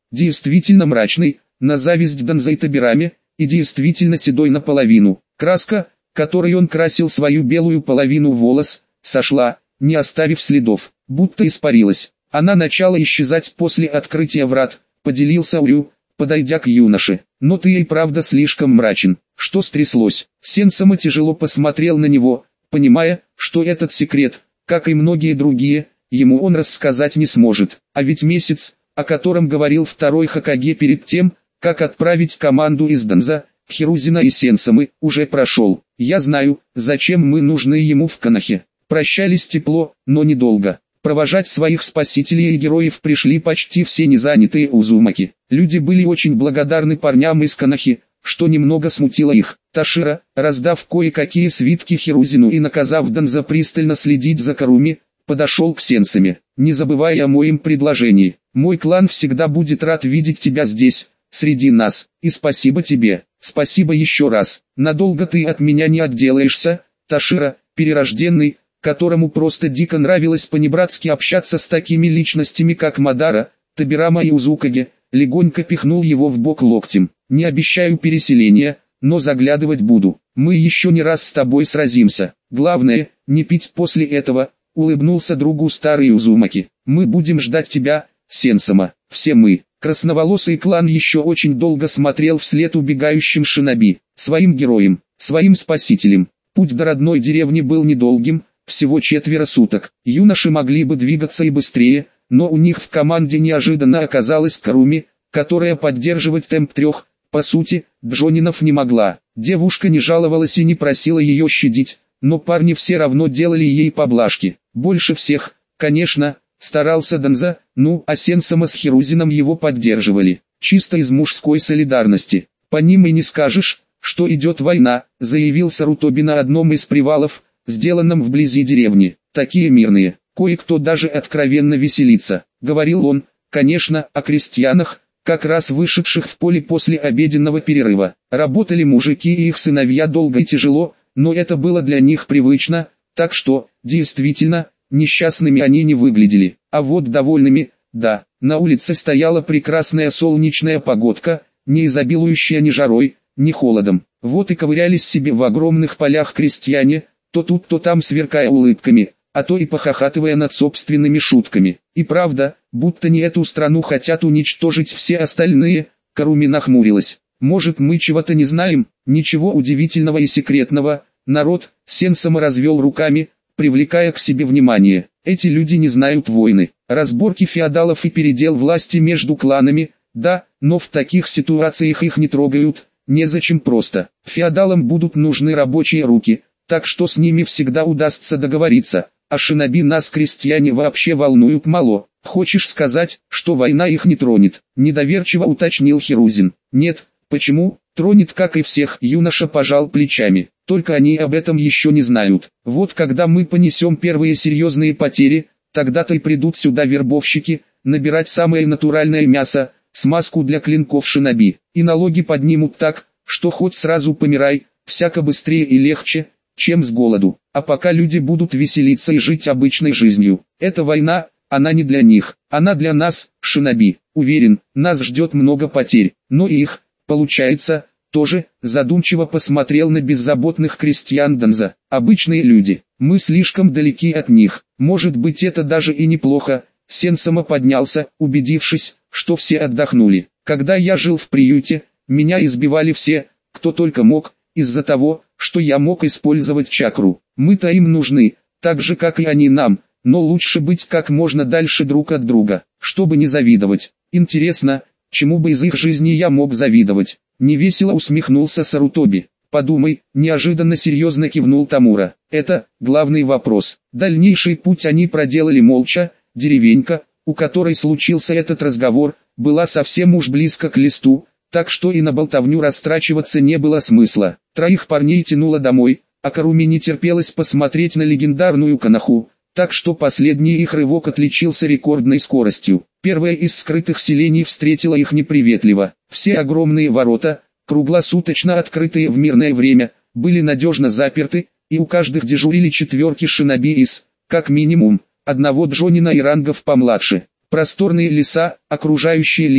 действительно мрачный, на зависть Данза и Табираме, и действительно седой наполовину. Краска, которой он красил свою белую половину волос, сошла, не оставив следов, будто испарилась. Она начала исчезать после открытия врат, поделился Урю, подойдя к юноше. Но ты и правда слишком мрачен. Что стряслось? Сенсама тяжело посмотрел на него, понимая, что этот секрет, как и многие другие, ему он рассказать не сможет. А ведь месяц, о котором говорил второй Хокаге перед тем, как отправить команду из Данза, Хирузина и Сенсамы, уже прошел. Я знаю, зачем мы нужны ему в Конохе. Прощались тепло, но недолго. Провожать своих спасителей и героев пришли почти все незанятые Узумаки. Люди были очень благодарны парням из Конохи, что немного смутило их. Ташира, раздав кое-какие свитки Хирузину и наказав Данза пристально следить за Каруми, подошел к Сенсаме. Не забывай о моем предложении. Мой клан всегда будет рад видеть тебя здесь, среди нас. И спасибо тебе. Спасибо еще раз. Надолго ты от меня не отделаешься, Ташира, перерожденный, которому просто дико нравилось понебратски общаться с такими личностями как Мадара, Табирама и Узукаге, легонько пихнул его в бок локтем. Не обещаю переселения, но заглядывать буду. Мы еще не раз с тобой сразимся. Главное, не пить после этого, улыбнулся другу старый Узумаки. Мы будем ждать тебя, Сенсама. Все мы. Красноволосый клан еще очень долго смотрел вслед убегающим шиноби, своим героям, своим спасителям. Путь до родной деревни был недолгим, всего четверо суток. Юноши могли бы двигаться и быстрее, но у них в команде неожиданно оказалась Каруми, которая поддерживать темп трех, по сути, Джонинов не могла. Девушка не жаловалась и не просила ее щадить, но парни все равно делали ей поблажки. Больше всех, конечно, старался Данза, ну а Сенсама с Хирузином его поддерживали, чисто из мужской солидарности. По ним и не скажешь, что идет война, заявил Сарутоби на одном из привалов, сделанном вблизи деревни. Такие мирные, кое-кто даже откровенно веселится. Говорил он, конечно, о крестьянах, как раз вышедших в поле после обеденного перерыва. Работали мужики и их сыновья долго и тяжело, но это было для них привычно, так что, действительно, несчастными они не выглядели. А вот довольными, да, на улице стояла прекрасная солнечная погодка, не изобилующая ни жарой, ни холодом. Вот и ковырялись себе в огромных полях крестьяне, то тут, то там сверкая улыбками, а то и похохатывая над собственными шутками. И правда, будто не эту страну хотят уничтожить все остальные, Каруми нахмурилась. Может, мы чего-то не знаем? Ничего удивительного и секретного. Народ, Сенсама развел руками, привлекая к себе внимание. Эти люди не знают войны, разборки феодалов и передел власти между кланами, да, но в таких ситуациях их не трогают, незачем просто. Феодалам будут нужны рабочие руки, так что с ними всегда удастся договориться, а шиноби нас крестьяне вообще волнуют мало. Хочешь сказать, что война их не тронет? Недоверчиво уточнил Хирузин. Нет, почему? Тронет, как и всех. Юноша пожал плечами. Только они об этом еще не знают. Вот когда мы понесем первые серьезные потери, тогда-то и придут сюда вербовщики, набирать самое натуральное мясо, смазку для клинков шиноби. И налоги поднимут так, что хоть сразу помирай, всяко быстрее и легче, чем с голоду. А пока люди будут веселиться и жить обычной жизнью. Эта война, она не для них, она для нас, шиноби. Уверен, нас ждет много потерь, но и их, получается, тоже. Задумчиво посмотрел на беззаботных крестьян Данза. Обычные люди, мы слишком далеки от них, может быть это даже и неплохо. Сенсама поднялся, убедившись, что все отдохнули. Когда я жил в приюте, меня избивали все, кто только мог, из-за того, что я мог использовать чакру. Мы-то им нужны, так же как и они нам, но лучше быть как можно дальше друг от друга, чтобы не завидовать. Интересно, чему бы из их жизни я мог завидовать? Невесело усмехнулся Сарутоби. Подумай, неожиданно серьезно кивнул Тамура. Это главный вопрос. Дальнейший путь они проделали молча. Деревенька, у которой случился этот разговор, была совсем уж близко к листу, так что и на болтовню растрачиваться не было смысла. Троих парней тянуло домой, а Каруми не терпелось посмотреть на легендарную Коноху, так что последний их рывок отличился рекордной скоростью. Первое из скрытых селений встретило их неприветливо. Все огромные ворота, круглосуточно открытые в мирное время, были надежно заперты, и у каждых дежурили четверки шиноби из, как минимум, одного джонина и рангов помладше. Просторные леса, окружающие лист,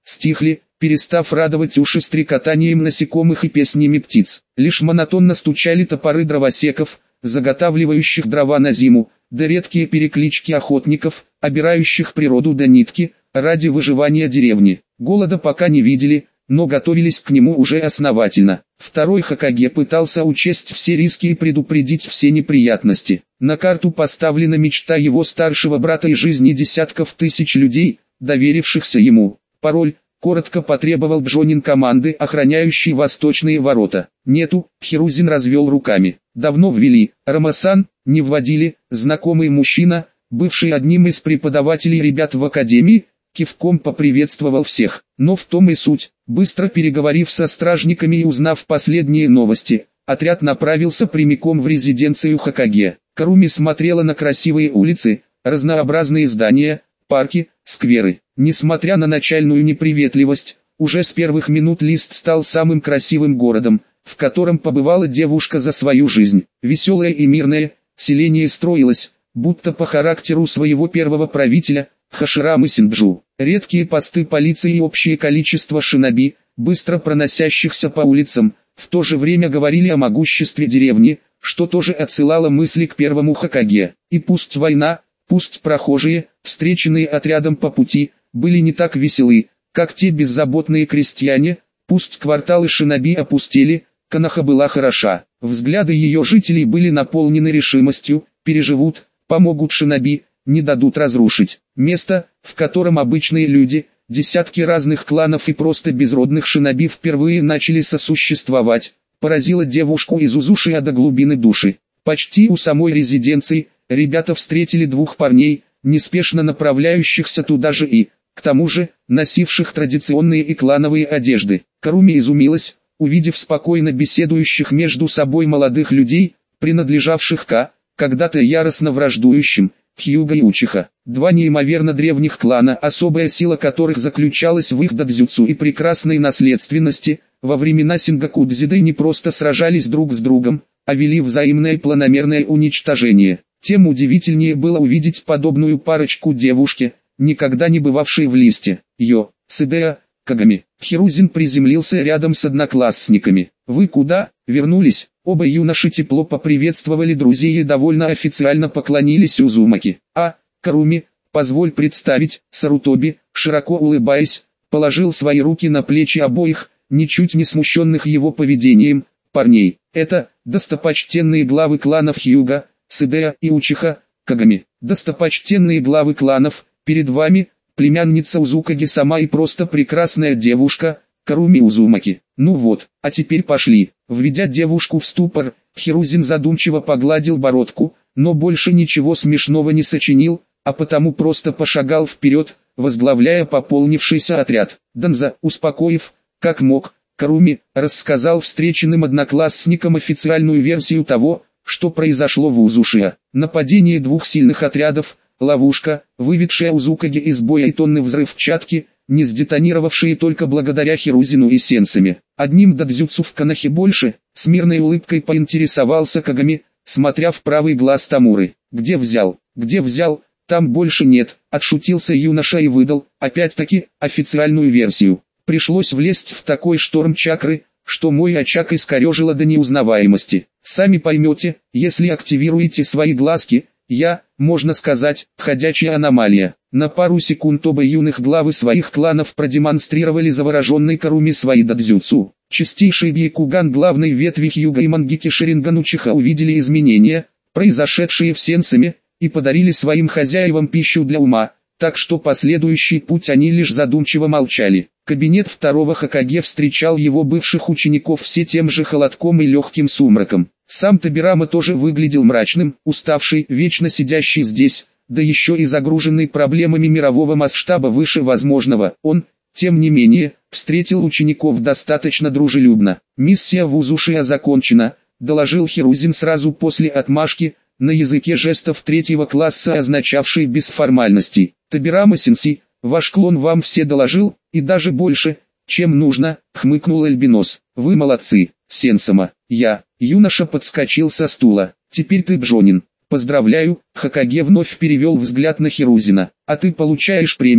стихли, перестав радовать уши стрекотанием насекомых и песнями птиц. Лишь монотонно стучали топоры дровосеков, заготавливающих дрова на зиму, да редкие переклички охотников, обирающих природу до нитки, ради выживания деревни. Голода пока не видели, но готовились к нему уже основательно. Второй Хокаге пытался учесть все риски и предупредить все неприятности. На карту поставлена мечта его старшего брата и жизни десятков тысяч людей, доверившихся ему. Пароль коротко потребовал Джонин команды, охраняющей восточные ворота. Нету, Хирузин развел руками. Давно ввели, Рамасан, не вводили, знакомый мужчина, бывший одним из преподавателей ребят в академии, кивком поприветствовал всех. Но в том и суть. Быстро переговорив со стражниками и узнав последние новости, отряд направился прямиком в резиденцию Хокаге. Каруми смотрела на красивые улицы, разнообразные здания, парки, скверы. Несмотря на начальную неприветливость, уже с первых минут Лист стал самым красивым городом, в котором побывала девушка за свою жизнь. Веселое и мирное, селение строилось, будто по характеру своего первого правителя, Хаширамы Синджу. Редкие посты полиции и общее количество шиноби, быстро проносящихся по улицам, в то же время говорили о могуществе деревни, что тоже отсылало мысли к первому Хокаге. И пусть война, пусть прохожие, встреченные отрядом по пути, были не так веселы, как те беззаботные крестьяне, пусть кварталы шиноби опустели, Коноха была хороша. Взгляды ее жителей были наполнены решимостью, переживут, помогут шиноби, не дадут разрушить. Место, в котором обычные люди, десятки разных кланов и просто безродных шиноби впервые начали сосуществовать, поразило девушку из Узушия до глубины души. Почти у самой резиденции, ребята встретили двух парней, неспешно направляющихся туда же и, к тому же, носивших традиционные и клановые одежды. Каруми изумилась, увидев спокойно беседующих между собой молодых людей, принадлежавших к, когда-то яростно враждующим, Хьюга и Учиха. Два неимоверно древних клана, особая сила которых заключалась в их дадзюцу и прекрасной наследственности, во времена Сингакудзиды не просто сражались друг с другом, а вели взаимное планомерное уничтожение. Тем удивительнее было увидеть подобную парочку девушки, никогда не бывавшей в Листе. Йо, Сидеа, Кагами. Хирузин приземлился рядом с одноклассниками. «Вы куда?» «Вернулись?» Оба юноши тепло поприветствовали друзей и довольно официально поклонились Узумаки. «А, Каруми, позволь представить», Сарутоби, широко улыбаясь, положил свои руки на плечи обоих, ничуть не смущенных его поведением, парней. «Это, достопочтенные главы кланов Хьюга, Сидеа и Учиха, Кагами. Достопочтенные главы кланов, перед вами, племянница Узукаги сама и просто прекрасная девушка, Каруми Узумаки. Ну вот, а теперь пошли». Введя девушку в ступор, Хирузин задумчиво погладил бородку, но больше ничего смешного не сочинил, а потому просто пошагал вперед, возглавляя пополнившийся отряд. Данза, успокоив, как мог, Каруми, рассказал встреченным одноклассникам официальную версию того, что произошло в Узушия. Нападение двух сильных отрядов, ловушка, выведшая Узукаги из боя и тонны взрывчатки, не сдетонировавшие только благодаря Хирузину и сенсами. Одним дадзюцу в Конохе больше, с мирной улыбкой поинтересовался Кагами, смотря в правый глаз Тамуры. «Где взял? Где взял? Там больше нет», — отшутился юноша и выдал, опять-таки, официальную версию. «Пришлось влезть в такой шторм чакры, что мой очаг искорежило до неузнаваемости. Сами поймете, если активируете свои глазки, я, можно сказать, ходячая аномалия». На пару секунд оба юных главы своих кланов продемонстрировали завороженной Каруми свои дадзюцу. Чистейший Бьякуган главной ветви Хьюга и Мангики Ширинган Учиха увидели изменения, произошедшие в сенсами, и подарили своим хозяевам пищу для ума, так что последующий путь они лишь задумчиво молчали. Кабинет второго Хокаге встречал его бывших учеников все тем же холодком и легким сумраком. Сам Табирама тоже выглядел мрачным, уставший, вечно сидящий здесь, да еще и загруженный проблемами мирового масштаба выше возможного. Он, тем не менее, встретил учеников достаточно дружелюбно. «Миссия в Узушия закончена», — доложил Хирузин сразу после отмашки, на языке жестов третьего класса означавшей без формальностей. «Табирама-сенси, ваш клон вам все доложил, и даже больше, чем нужно», — хмыкнул Альбинос. «Вы молодцы, Сенсама». «Я». Юноша подскочил со стула. «Теперь ты Джонин». «Поздравляю», — Хокаге вновь перевел взгляд на Хирузина. «А ты получаешь премию»,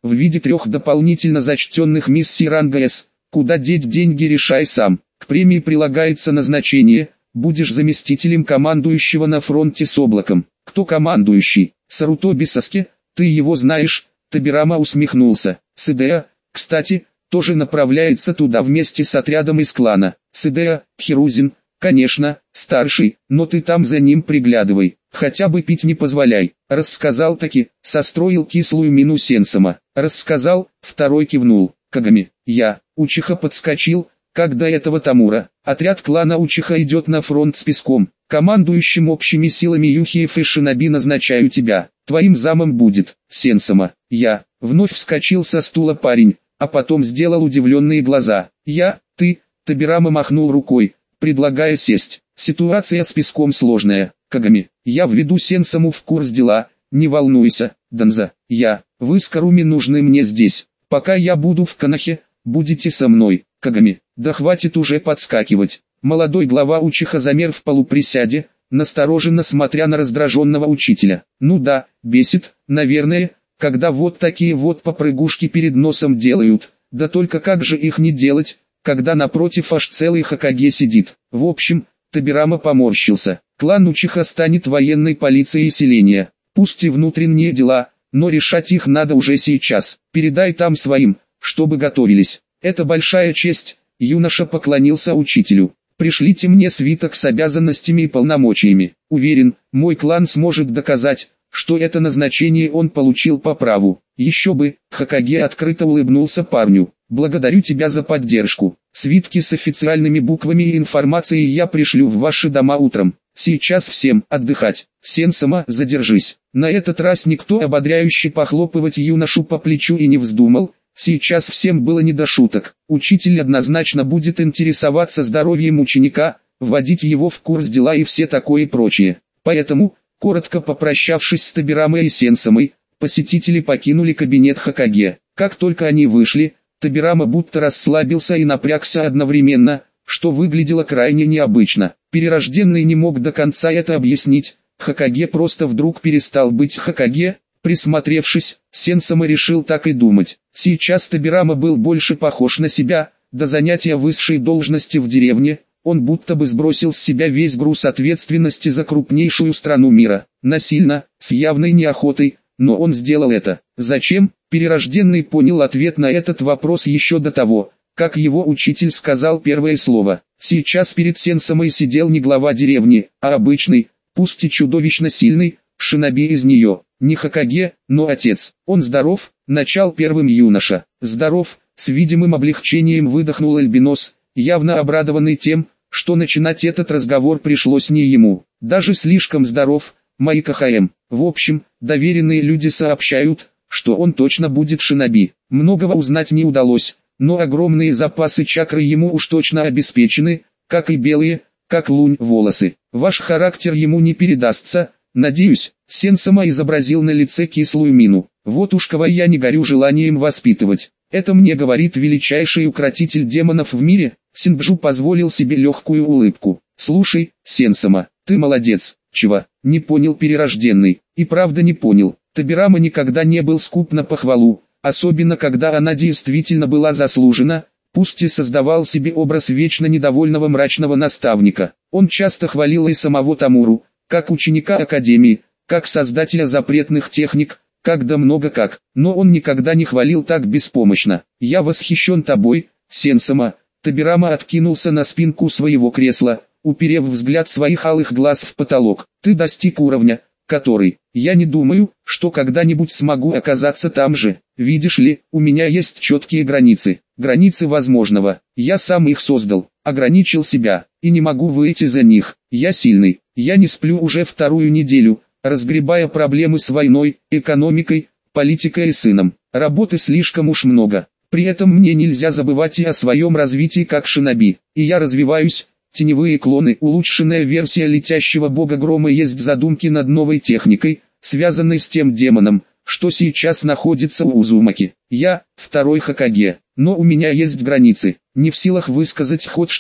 в виде трех дополнительно зачтенных миссий ранга С. Куда деть деньги, решай сам. К премии прилагается назначение, будешь заместителем командующего на фронте с облаком. Кто командующий? Сарутоби Саске, ты его знаешь? Табирама усмехнулся. Сэдеа, кстати, тоже направляется туда вместе с отрядом из клана. Сэдеа, Хирузин, конечно, старший, но ты там за ним приглядывай, хотя бы пить не позволяй. Рассказал таки, состроил кислую мину Сенсома. Рассказал, второй кивнул. Кагами, я, Учиха подскочил, как до этого Тамура. Отряд клана Учиха идет на фронт с песком. Командующим общими силами Юхиев и Шиноби назначаю тебя. Твоим замом будет Сенсома. Я, вновь вскочил со стула парень, а потом сделал удивленные глаза. Я, ты, Табирама махнул рукой, предлагая сесть. Ситуация с песком сложная. Кагами, я введу Сенсому в курс дела, не волнуйся, Данза. Я, вы с Каруми нужны мне здесь. Пока я буду в Канахе, будете со мной. Кагами, да хватит уже подскакивать. Молодой глава Учиха замер в полуприсяде, настороженно смотря на раздраженного учителя. Ну да, бесит, наверное, когда вот такие вот попрыгушки перед носом делают. Да только как же их не делать, когда напротив аж целый Хокаге сидит. В общем, Табирама поморщился. Клан Учиха станет военной полицией селения. Пусть и внутренние дела, но решать их надо уже сейчас. Передай там своим, чтобы готовились. Это большая честь. Юноша поклонился учителю. Пришлите мне свиток с обязанностями и полномочиями. Уверен, мой клан сможет доказать, что это назначение он получил по праву. Еще бы, Хокаге открыто улыбнулся парню. Благодарю тебя за поддержку. Свитки с официальными буквами и информацией я пришлю в ваши дома утром. Сейчас всем отдыхать. Сенсома, задержись. На этот раз никто ободряюще похлопывать юношу по плечу и не вздумал. Сейчас всем было не до шуток. Учитель однозначно будет интересоваться здоровьем ученика, вводить его в курс дела и все такое прочее. Поэтому, коротко попрощавшись с Табирамой и Сенсомой, посетители покинули кабинет Хокаге. Как только они вышли, Табирама будто расслабился и напрягся одновременно, что выглядело крайне необычно. Перерожденный не мог до конца это объяснить. Хокаге просто вдруг перестал быть Хокаге. Присмотревшись, Сенсома решил так и думать. Сейчас Табирама был больше похож на себя. До занятия высшей должности в деревне, он будто бы сбросил с себя весь груз ответственности за крупнейшую страну мира. Насильно, с явной неохотой, но он сделал это. Зачем? Перерожденный понял ответ на этот вопрос еще до того, как его учитель сказал первое слово. Сейчас перед Сенсомой сидел не глава деревни, а обычный, пусть и чудовищно сильный, шиноби из нее. Не Хокаге, но отец. Он здоров, начал первым юноша. Здоров, с видимым облегчением выдохнул Альбинос, явно обрадованный тем, что начинать этот разговор пришлось не ему. Даже слишком здоров, Майка ХМ. В общем, доверенные люди сообщают, что он точно будет шиноби. Многого узнать не удалось, но огромные запасы чакры ему уж точно обеспечены, как и белые, как лунь, волосы. Ваш характер ему не передастся. Надеюсь, Сенсома изобразил на лице кислую мину. Вот уж кого я не горю желанием воспитывать. Это мне говорит величайший укротитель демонов в мире. Синджу позволил себе легкую улыбку. Слушай, Сенсома, ты молодец. Чего? Не понял перерожденный. И правда не понял. Табирама никогда не был скуп на похвалу, особенно когда она действительно была заслужена. Пусть и создавал себе образ вечно недовольного мрачного наставника. Он часто хвалил и самого Тамуру, как ученика Академии, как создателя запретных техник, как да много как, но он никогда не хвалил так беспомощно. Я восхищен тобой, Сенсома. Табирама откинулся на спинку своего кресла, уперев взгляд своих алых глаз в потолок. Ты достиг уровня, который, я не думаю, что когда-нибудь смогу оказаться там же. Видишь ли, у меня есть четкие границы, границы возможного. Я сам их создал, ограничил себя, и не могу выйти за них. Я сильный, я не сплю уже вторую неделю, разгребая проблемы с войной, экономикой, политикой и сыном. Работы слишком уж много. При этом мне нельзя забывать и о своем развитии как шиноби. И я развиваюсь. Теневые клоны, улучшенная версия летящего бога грома, есть задумки над новой техникой, связанной с тем демоном, что сейчас находится у Узумаки. Я, второй Хокаге, но у меня есть границы, не в силах высказать хоть что-то,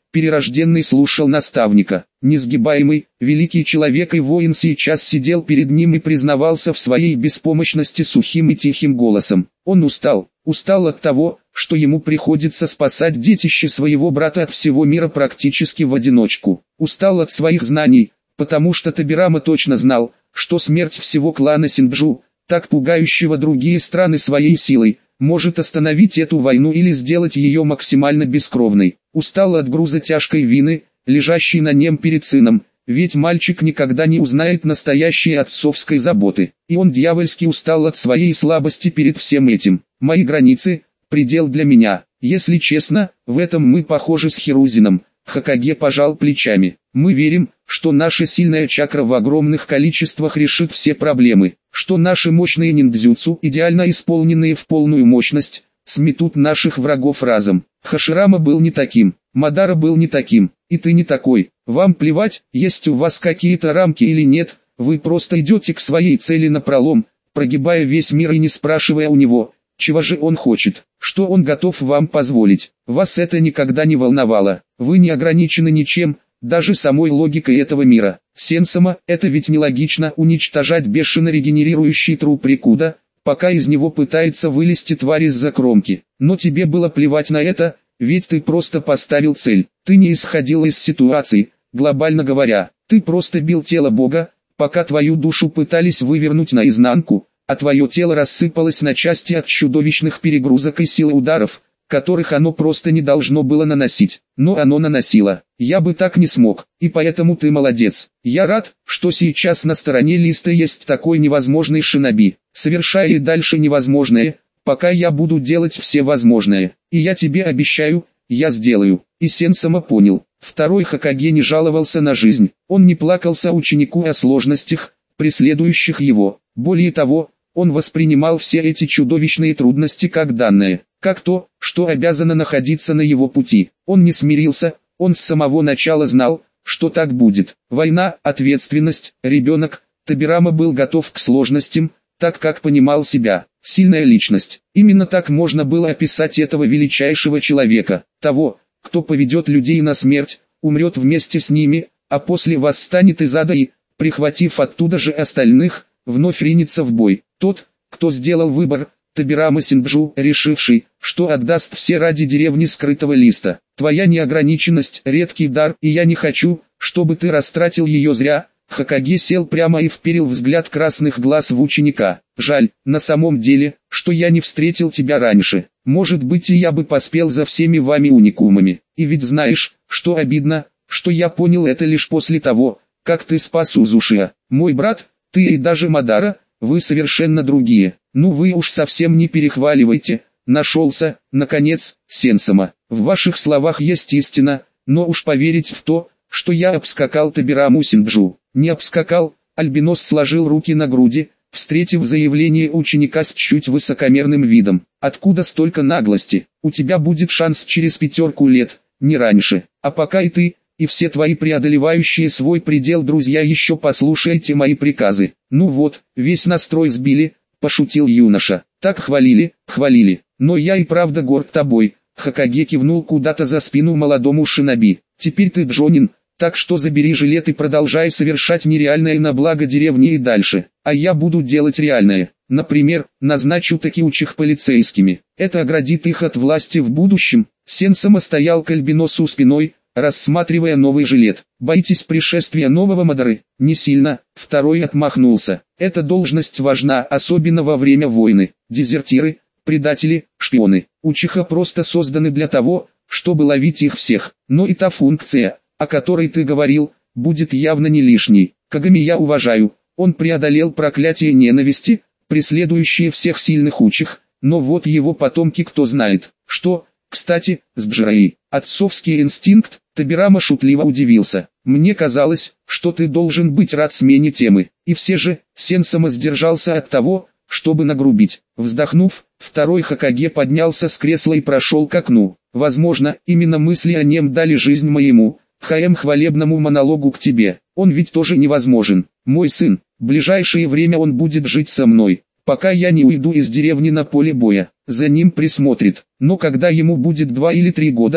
Перерожденный слушал наставника. Несгибаемый, великий человек и воин сейчас сидел перед ним и признавался в своей беспомощности сухим и тихим голосом. Он устал, устал от того, что ему приходится спасать детище своего брата от всего мира практически в одиночку. Устал от своих знаний, потому что Табирама точно знал, что смерть всего клана Синджу, так пугающего другие страны своей силой, может остановить эту войну или сделать ее максимально бескровной. Устал от груза тяжкой вины, лежащей на нем перед сыном, ведь мальчик никогда не узнает настоящей отцовской заботы. И он дьявольски устал от своей слабости перед всем этим. Мои границы – предел для меня. Если честно, в этом мы похожи с Хирузином. Хокаге пожал плечами. Мы верим, что наша сильная чакра в огромных количествах решит все проблемы, что наши мощные ниндзюцу, идеально исполненные в полную мощность, сметут наших врагов разом. Хаширама был не таким, Мадара был не таким, и ты не такой. Вам плевать, есть у вас какие-то рамки или нет, вы просто идете к своей цели напролом, прогибая весь мир и не спрашивая у него, чего же он хочет, что он готов вам позволить. Вас это никогда не волновало, вы не ограничены ничем, даже самой логикой этого мира. Сенсама, это ведь нелогично уничтожать бешено регенерирующий труп Рикуда, пока из него пытается вылезти тварь из-за кромки. Но тебе было плевать на это, ведь ты просто поставил цель. Ты не исходил из ситуации, глобально говоря. Ты просто бил тело Бога, пока твою душу пытались вывернуть наизнанку, а твое тело рассыпалось на части от чудовищных перегрузок и силы ударов, которых оно просто не должно было наносить. Но оно наносило. Я бы так не смог, и поэтому ты молодец. Я рад, что сейчас на стороне Листа есть такой невозможный шиноби, совершая и дальше невозможное, пока я буду делать все возможное. И я тебе обещаю, я сделаю. И Сенсама понял. Второй Хокаге не жаловался на жизнь, он не плакался ученику о сложностях, преследующих его. Более того, он воспринимал все эти чудовищные трудности как данное, как то, что обязано находиться на его пути. Он не смирился, он с самого начала знал, что так будет. Война, ответственность, ребенок. Табирама был готов к сложностям, так как понимал себя. Сильная личность. Именно так можно было описать этого величайшего человека. Того, кто поведет людей на смерть, умрет вместе с ними, а после восстанет из ада и, прихватив оттуда же остальных, вновь ринется в бой. Тот, кто сделал выбор, Табирама Синджу, решивший, что отдаст все ради деревни скрытого Листа. Твоя неограниченность – редкий дар, и я не хочу, чтобы ты растратил ее зря. Хокаге сел прямо и вперил взгляд красных глаз в ученика. Жаль, на самом деле, что я не встретил тебя раньше. Может быть, и я бы поспел за всеми вами уникумами. И ведь знаешь, что обидно, что я понял это лишь после того, как ты спас Узушия. Мой брат, ты и даже Мадара, вы совершенно другие. Ну вы уж совсем не перехваливайте. Нашелся, наконец, Сенсама. В ваших словах есть истина, но уж поверить в то, что я обскакал Табираму Синджу. Не обскакал. Альбинос сложил руки на груди, встретив заявление ученика с чуть высокомерным видом. Откуда столько наглости? У тебя будет шанс через пятерку лет, не раньше. А пока и ты, и все твои преодолевающие свой предел друзья еще послушайте мои приказы. Ну вот, весь настрой сбили, пошутил юноша. Так хвалили, хвалили. Но я и правда горд тобой. Хокаге кивнул куда-то за спину молодому шиноби. Теперь ты Джонин, так что забери жилет и продолжай совершать нереальное на благо деревни и дальше. А я буду делать реальное. Например, назначу такиучих полицейскими. Это оградит их от власти в будущем. Сенсама стоял к Альбиносу спиной, рассматривая новый жилет. Боитесь пришествия нового Мадары? Не сильно. Второй отмахнулся. Эта должность важна, особенно во время войны. Дезертиры, предатели, шпионы. Учиха просто созданы для того, чтобы ловить их всех. Но и та функция, о которой ты говорил, будет явно не лишней. Кагами я уважаю. Он преодолел проклятие ненависти, преследующее всех сильных учих, но вот его потомки кто знает, что, кстати, с Джираи. Отцовский инстинкт, Табирама шутливо удивился. Мне казалось, что ты должен быть рад смене темы. И все же, Сенсама сдержался от того, чтобы нагрубить. Вздохнув, второй Хокаге поднялся с кресла и прошел к окну. Возможно, именно мысли о нем дали жизнь моему, ХМ хвалебному монологу к тебе. Он ведь тоже невозможен. Мой сын, в ближайшее время он будет жить со мной, пока я не уйду из деревни на поле боя. За ним присмотрит. Но когда ему будет два или три года,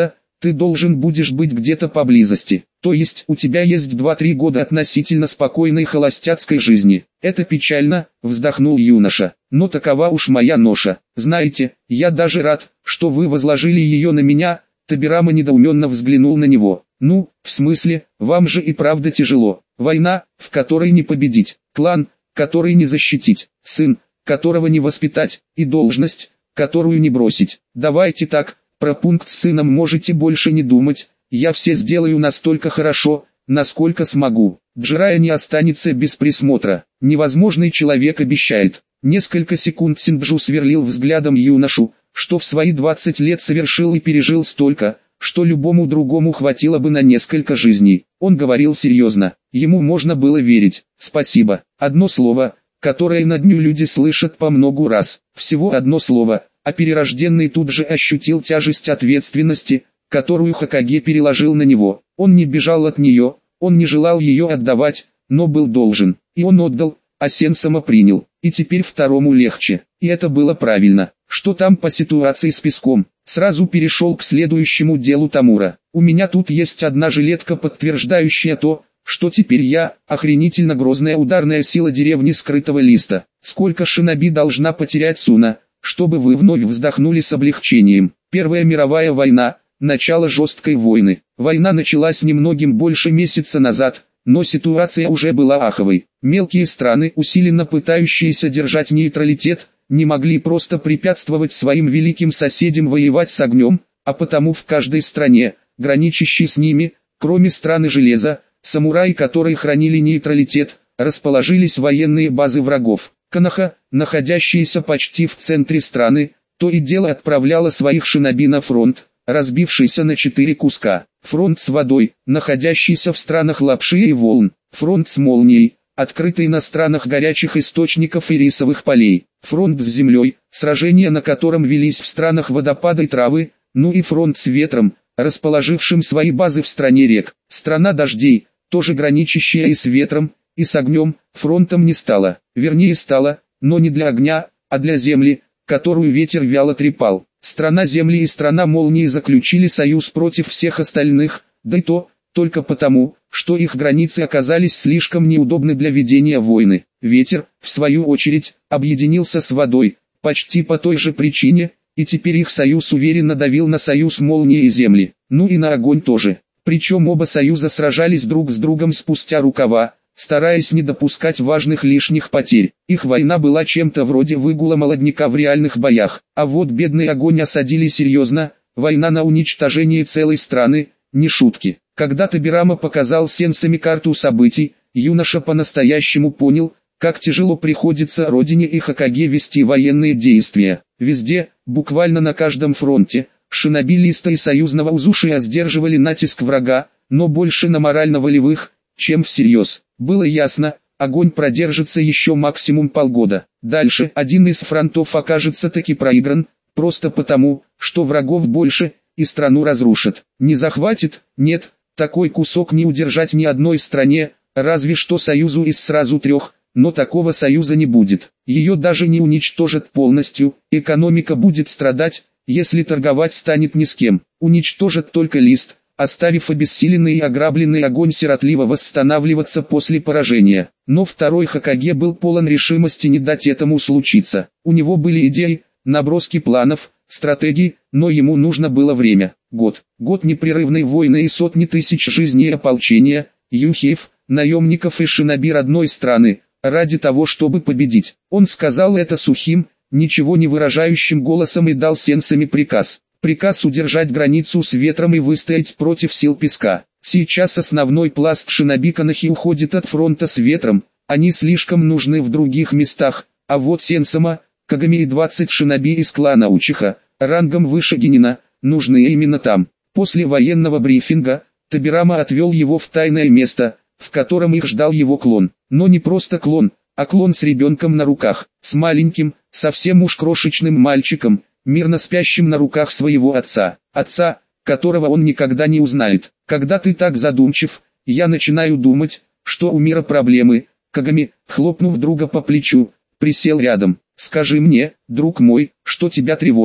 ты должен будешь быть где-то поблизости. То есть у тебя есть два-три года относительно спокойной холостяцкой жизни. Это печально, вздохнул юноша, но такова уж моя ноша. Знаете, я даже рад, что вы возложили ее на меня. Табирама недоуменно взглянул на него. Ну, в смысле, вам же и правда тяжело. Война, в которой не победить, клан, который не защитить, сын, которого не воспитать, и должность, которую не бросить. Давайте так, про пункт с сыном можете больше не думать, я все сделаю настолько хорошо, насколько смогу. Джирая не останется без присмотра, невозможный человек обещает. Несколько секунд Синджу сверлил взглядом юношу, что в свои двадцать лет совершил и пережил столько, что любому другому хватило бы на несколько жизней. Он говорил серьезно, ему можно было верить. Спасибо. Одно слово, которое на дню люди слышат по многу раз. Всего одно слово, а перерожденный тут же ощутил тяжесть ответственности, которую Хокаге переложил на него. Он не бежал от нее, он не желал ее отдавать, но был должен. И он отдал, а Сенсама принял. И теперь второму легче. И это было правильно. Что там по ситуации с песком? Сразу перешел к следующему делу Тамура. У меня тут есть одна жилетка, подтверждающая то, что теперь я, охренительно грозная ударная сила деревни Скрытого Листа. Сколько шиноби должна потерять Суна, чтобы вы вновь вздохнули с облегчением? Первая мировая война, начало жесткой войны. Война началась немногим больше месяца назад, но ситуация уже была аховой. Мелкие страны, усиленно пытающиеся держать нейтралитет, не могли просто препятствовать своим великим соседям воевать с огнем, а потому в каждой стране, граничащей с ними, кроме страны железа, самураи, которые хранили нейтралитет, расположились военные базы врагов. Коноха, находящаяся почти в центре страны, то и дело отправляла своих шиноби на фронт, разбившийся на четыре куска. Фронт с водой, находящийся в странах лапши и волн. Фронт с молнией, открытый на странах горячих источников и рисовых полей. Фронт с землей, сражения на котором велись в странах водопада и травы, ну и фронт с ветром, расположившим свои базы в стране рек. Страна дождей, тоже граничащая и с ветром, и с огнем, фронтом не стала. Вернее стала, но не для огня, а для земли, которую ветер вяло трепал. Страна земли и страна молнии заключили союз против всех остальных, да и то, только потому, что их границы оказались слишком неудобны для ведения войны. Ветер, в свою очередь, объединился с водой, почти по той же причине, и теперь их союз уверенно давил на союз молнии и земли, ну и на огонь тоже. Причем оба союза сражались друг с другом спустя рукава, стараясь не допускать важных лишних потерь. Их война была чем-то вроде выгула молодняка в реальных боях, а вот бедный огонь осадили серьезно, война на уничтожение целой страны, не шутки. Когда Табирама показал Сенсами карту событий, юноша по-настоящему понял, как тяжело приходится родине и Хокаге вести военные действия. Везде, буквально на каждом фронте, шиноби Листа и союзного Узушия сдерживали натиск врага, но больше на морально-волевых, чем всерьез. Было ясно, огонь продержится еще максимум полгода. Дальше один из фронтов окажется таки проигран, просто потому, что врагов больше, и страну разрушат. Не захватит? Нет, такой кусок не удержать ни одной стране, разве что союзу из сразу трех, но такого союза не будет. Ее даже не уничтожат полностью, экономика будет страдать, если торговать станет ни с кем. Уничтожат только Лист, оставив обессиленный и ограбленный огонь сиротливо восстанавливаться после поражения. Но второй Хокаге был полон решимости не дать этому случиться. У него были идеи, наброски планов, стратегии, но ему нужно было время. Год. Год непрерывной войны и сотни тысяч жизней ополчения, юхиев, наемников и шиноби родной страны, ради того, чтобы победить. Он сказал это сухим, ничего не выражающим голосом и дал Сенсами приказ. Приказ удержать границу с ветром и выстоять против сил песка. Сейчас основной пласт шиноби Конохи уходит от фронта с ветром, они слишком нужны в других местах, а вот Сенсама, Кагами и двадцать шиноби из клана Учиха, рангом выше Генина, нужны именно там. После военного брифинга, Табирама отвел его в тайное место, в котором их ждал его клон. Но не просто клон, а клон с ребенком на руках, с маленьким, совсем уж крошечным мальчиком, мирно спящим на руках своего отца. Отца, которого он никогда не узнает. Когда ты так задумчив, я начинаю думать, что у мира проблемы. Кагами, хлопнув друга по плечу, присел рядом. Скажи мне, друг мой, что тебя тревожит.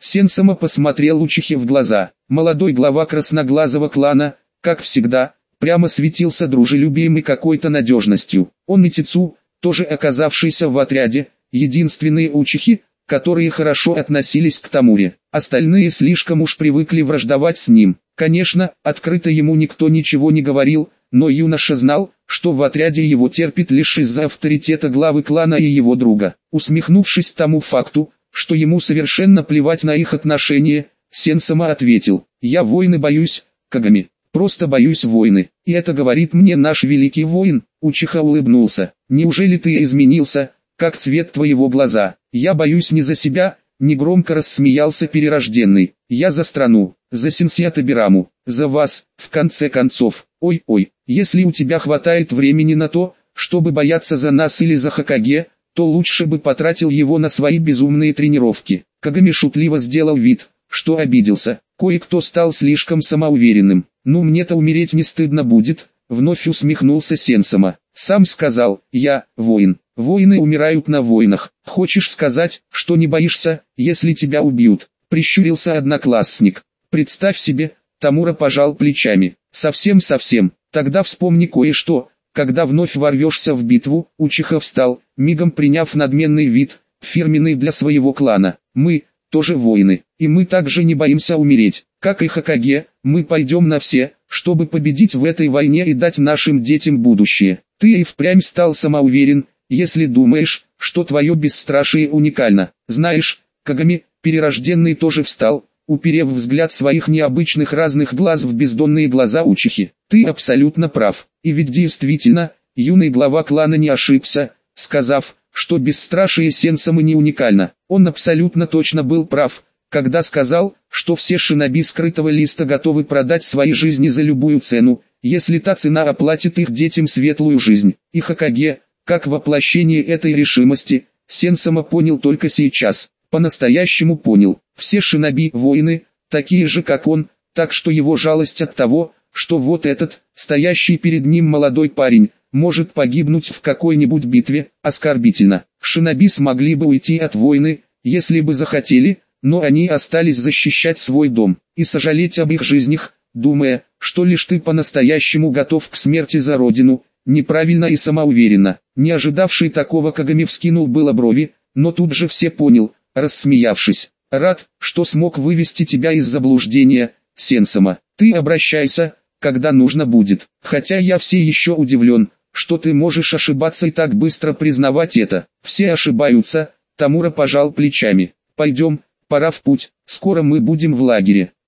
Сенсама посмотрел Учихе в глаза. Молодой глава красноглазого клана, как всегда, прямо светился дружелюбием и какой-то надежностью. Он и Тицу, тоже оказавшийся в отряде, единственные Учихи, которые хорошо относились к Тамуре. Остальные слишком уж привыкли враждовать с ним. Конечно, открыто ему никто ничего не говорил, но юноша знал, что в отряде его терпит лишь из-за авторитета главы клана и его друга. Усмехнувшись тому факту, что ему совершенно плевать на их отношения, Сенсама ответил: «Я войны боюсь, Кагами, просто боюсь войны, и это говорит мне наш великий воин». Учиха улыбнулся. «Неужели ты изменился, как цвет твоего глаза?» «Я боюсь не за себя», — негромко рассмеялся перерожденный. «Я за страну, за Синсиата Бираму, за вас, в конце концов. Ой-ой, если у тебя хватает времени на то, чтобы бояться за нас или за Хокаге, то лучше бы потратил его на свои безумные тренировки». Кагами шутливо сделал вид, что обиделся. Кое-кто стал слишком самоуверенным. «Ну мне-то умереть не стыдно будет», — вновь усмехнулся Сенсама. «Сам сказал, я воин. Воины умирают на войнах. Хочешь сказать, что не боишься, если тебя убьют?» — прищурился одноклассник. «Представь себе», — Тамура пожал плечами. «Совсем-совсем. Тогда вспомни кое-что. Когда вновь ворвешься в битву», — Учиха встал, мигом приняв надменный вид, фирменный для своего клана. «Мы тоже воины, и мы также не боимся умереть. Как и Хокаге, мы пойдем на все, чтобы победить в этой войне и дать нашим детям будущее». «Ты и впрямь стал самоуверен, если думаешь, что твое бесстрашие уникально. Знаешь, Кагами, перерожденный тоже встал, уперев взгляд своих необычных разных глаз в бездонные глаза Учихи. Ты абсолютно прав, и ведь действительно, юный глава клана не ошибся, сказав, что бесстрашие Сенсамы не уникально. Он абсолютно точно был прав, когда сказал, что все шиноби скрытого листа готовы продать свои жизни за любую цену, если та цена оплатит их детям светлую жизнь. И Хокаге, как воплощение этой решимости, Сенсама понял только сейчас, по-настоящему понял. Все шиноби воины, такие же как он, так что его жалость от того, что вот этот, стоящий перед ним молодой парень, может погибнуть в какой-нибудь битве, оскорбительно. Шиноби смогли бы уйти от войны, если бы захотели, но они остались защищать свой дом, и сожалеть об их жизнях, думая, что лишь ты по-настоящему готов к смерти за родину, неправильно и самоуверенно. Не ожидавший такого Кагами вскинул было брови, но тут же все понял, рассмеявшись. «Рад, что смог вывести тебя из заблуждения, Сенсама. Ты обращайся, когда нужно будет. Хотя я все еще удивлен, что ты можешь ошибаться и так быстро признавать это». «Все ошибаются», — Тамура пожал плечами. «Пойдем, пора в путь, скоро мы будем в лагере».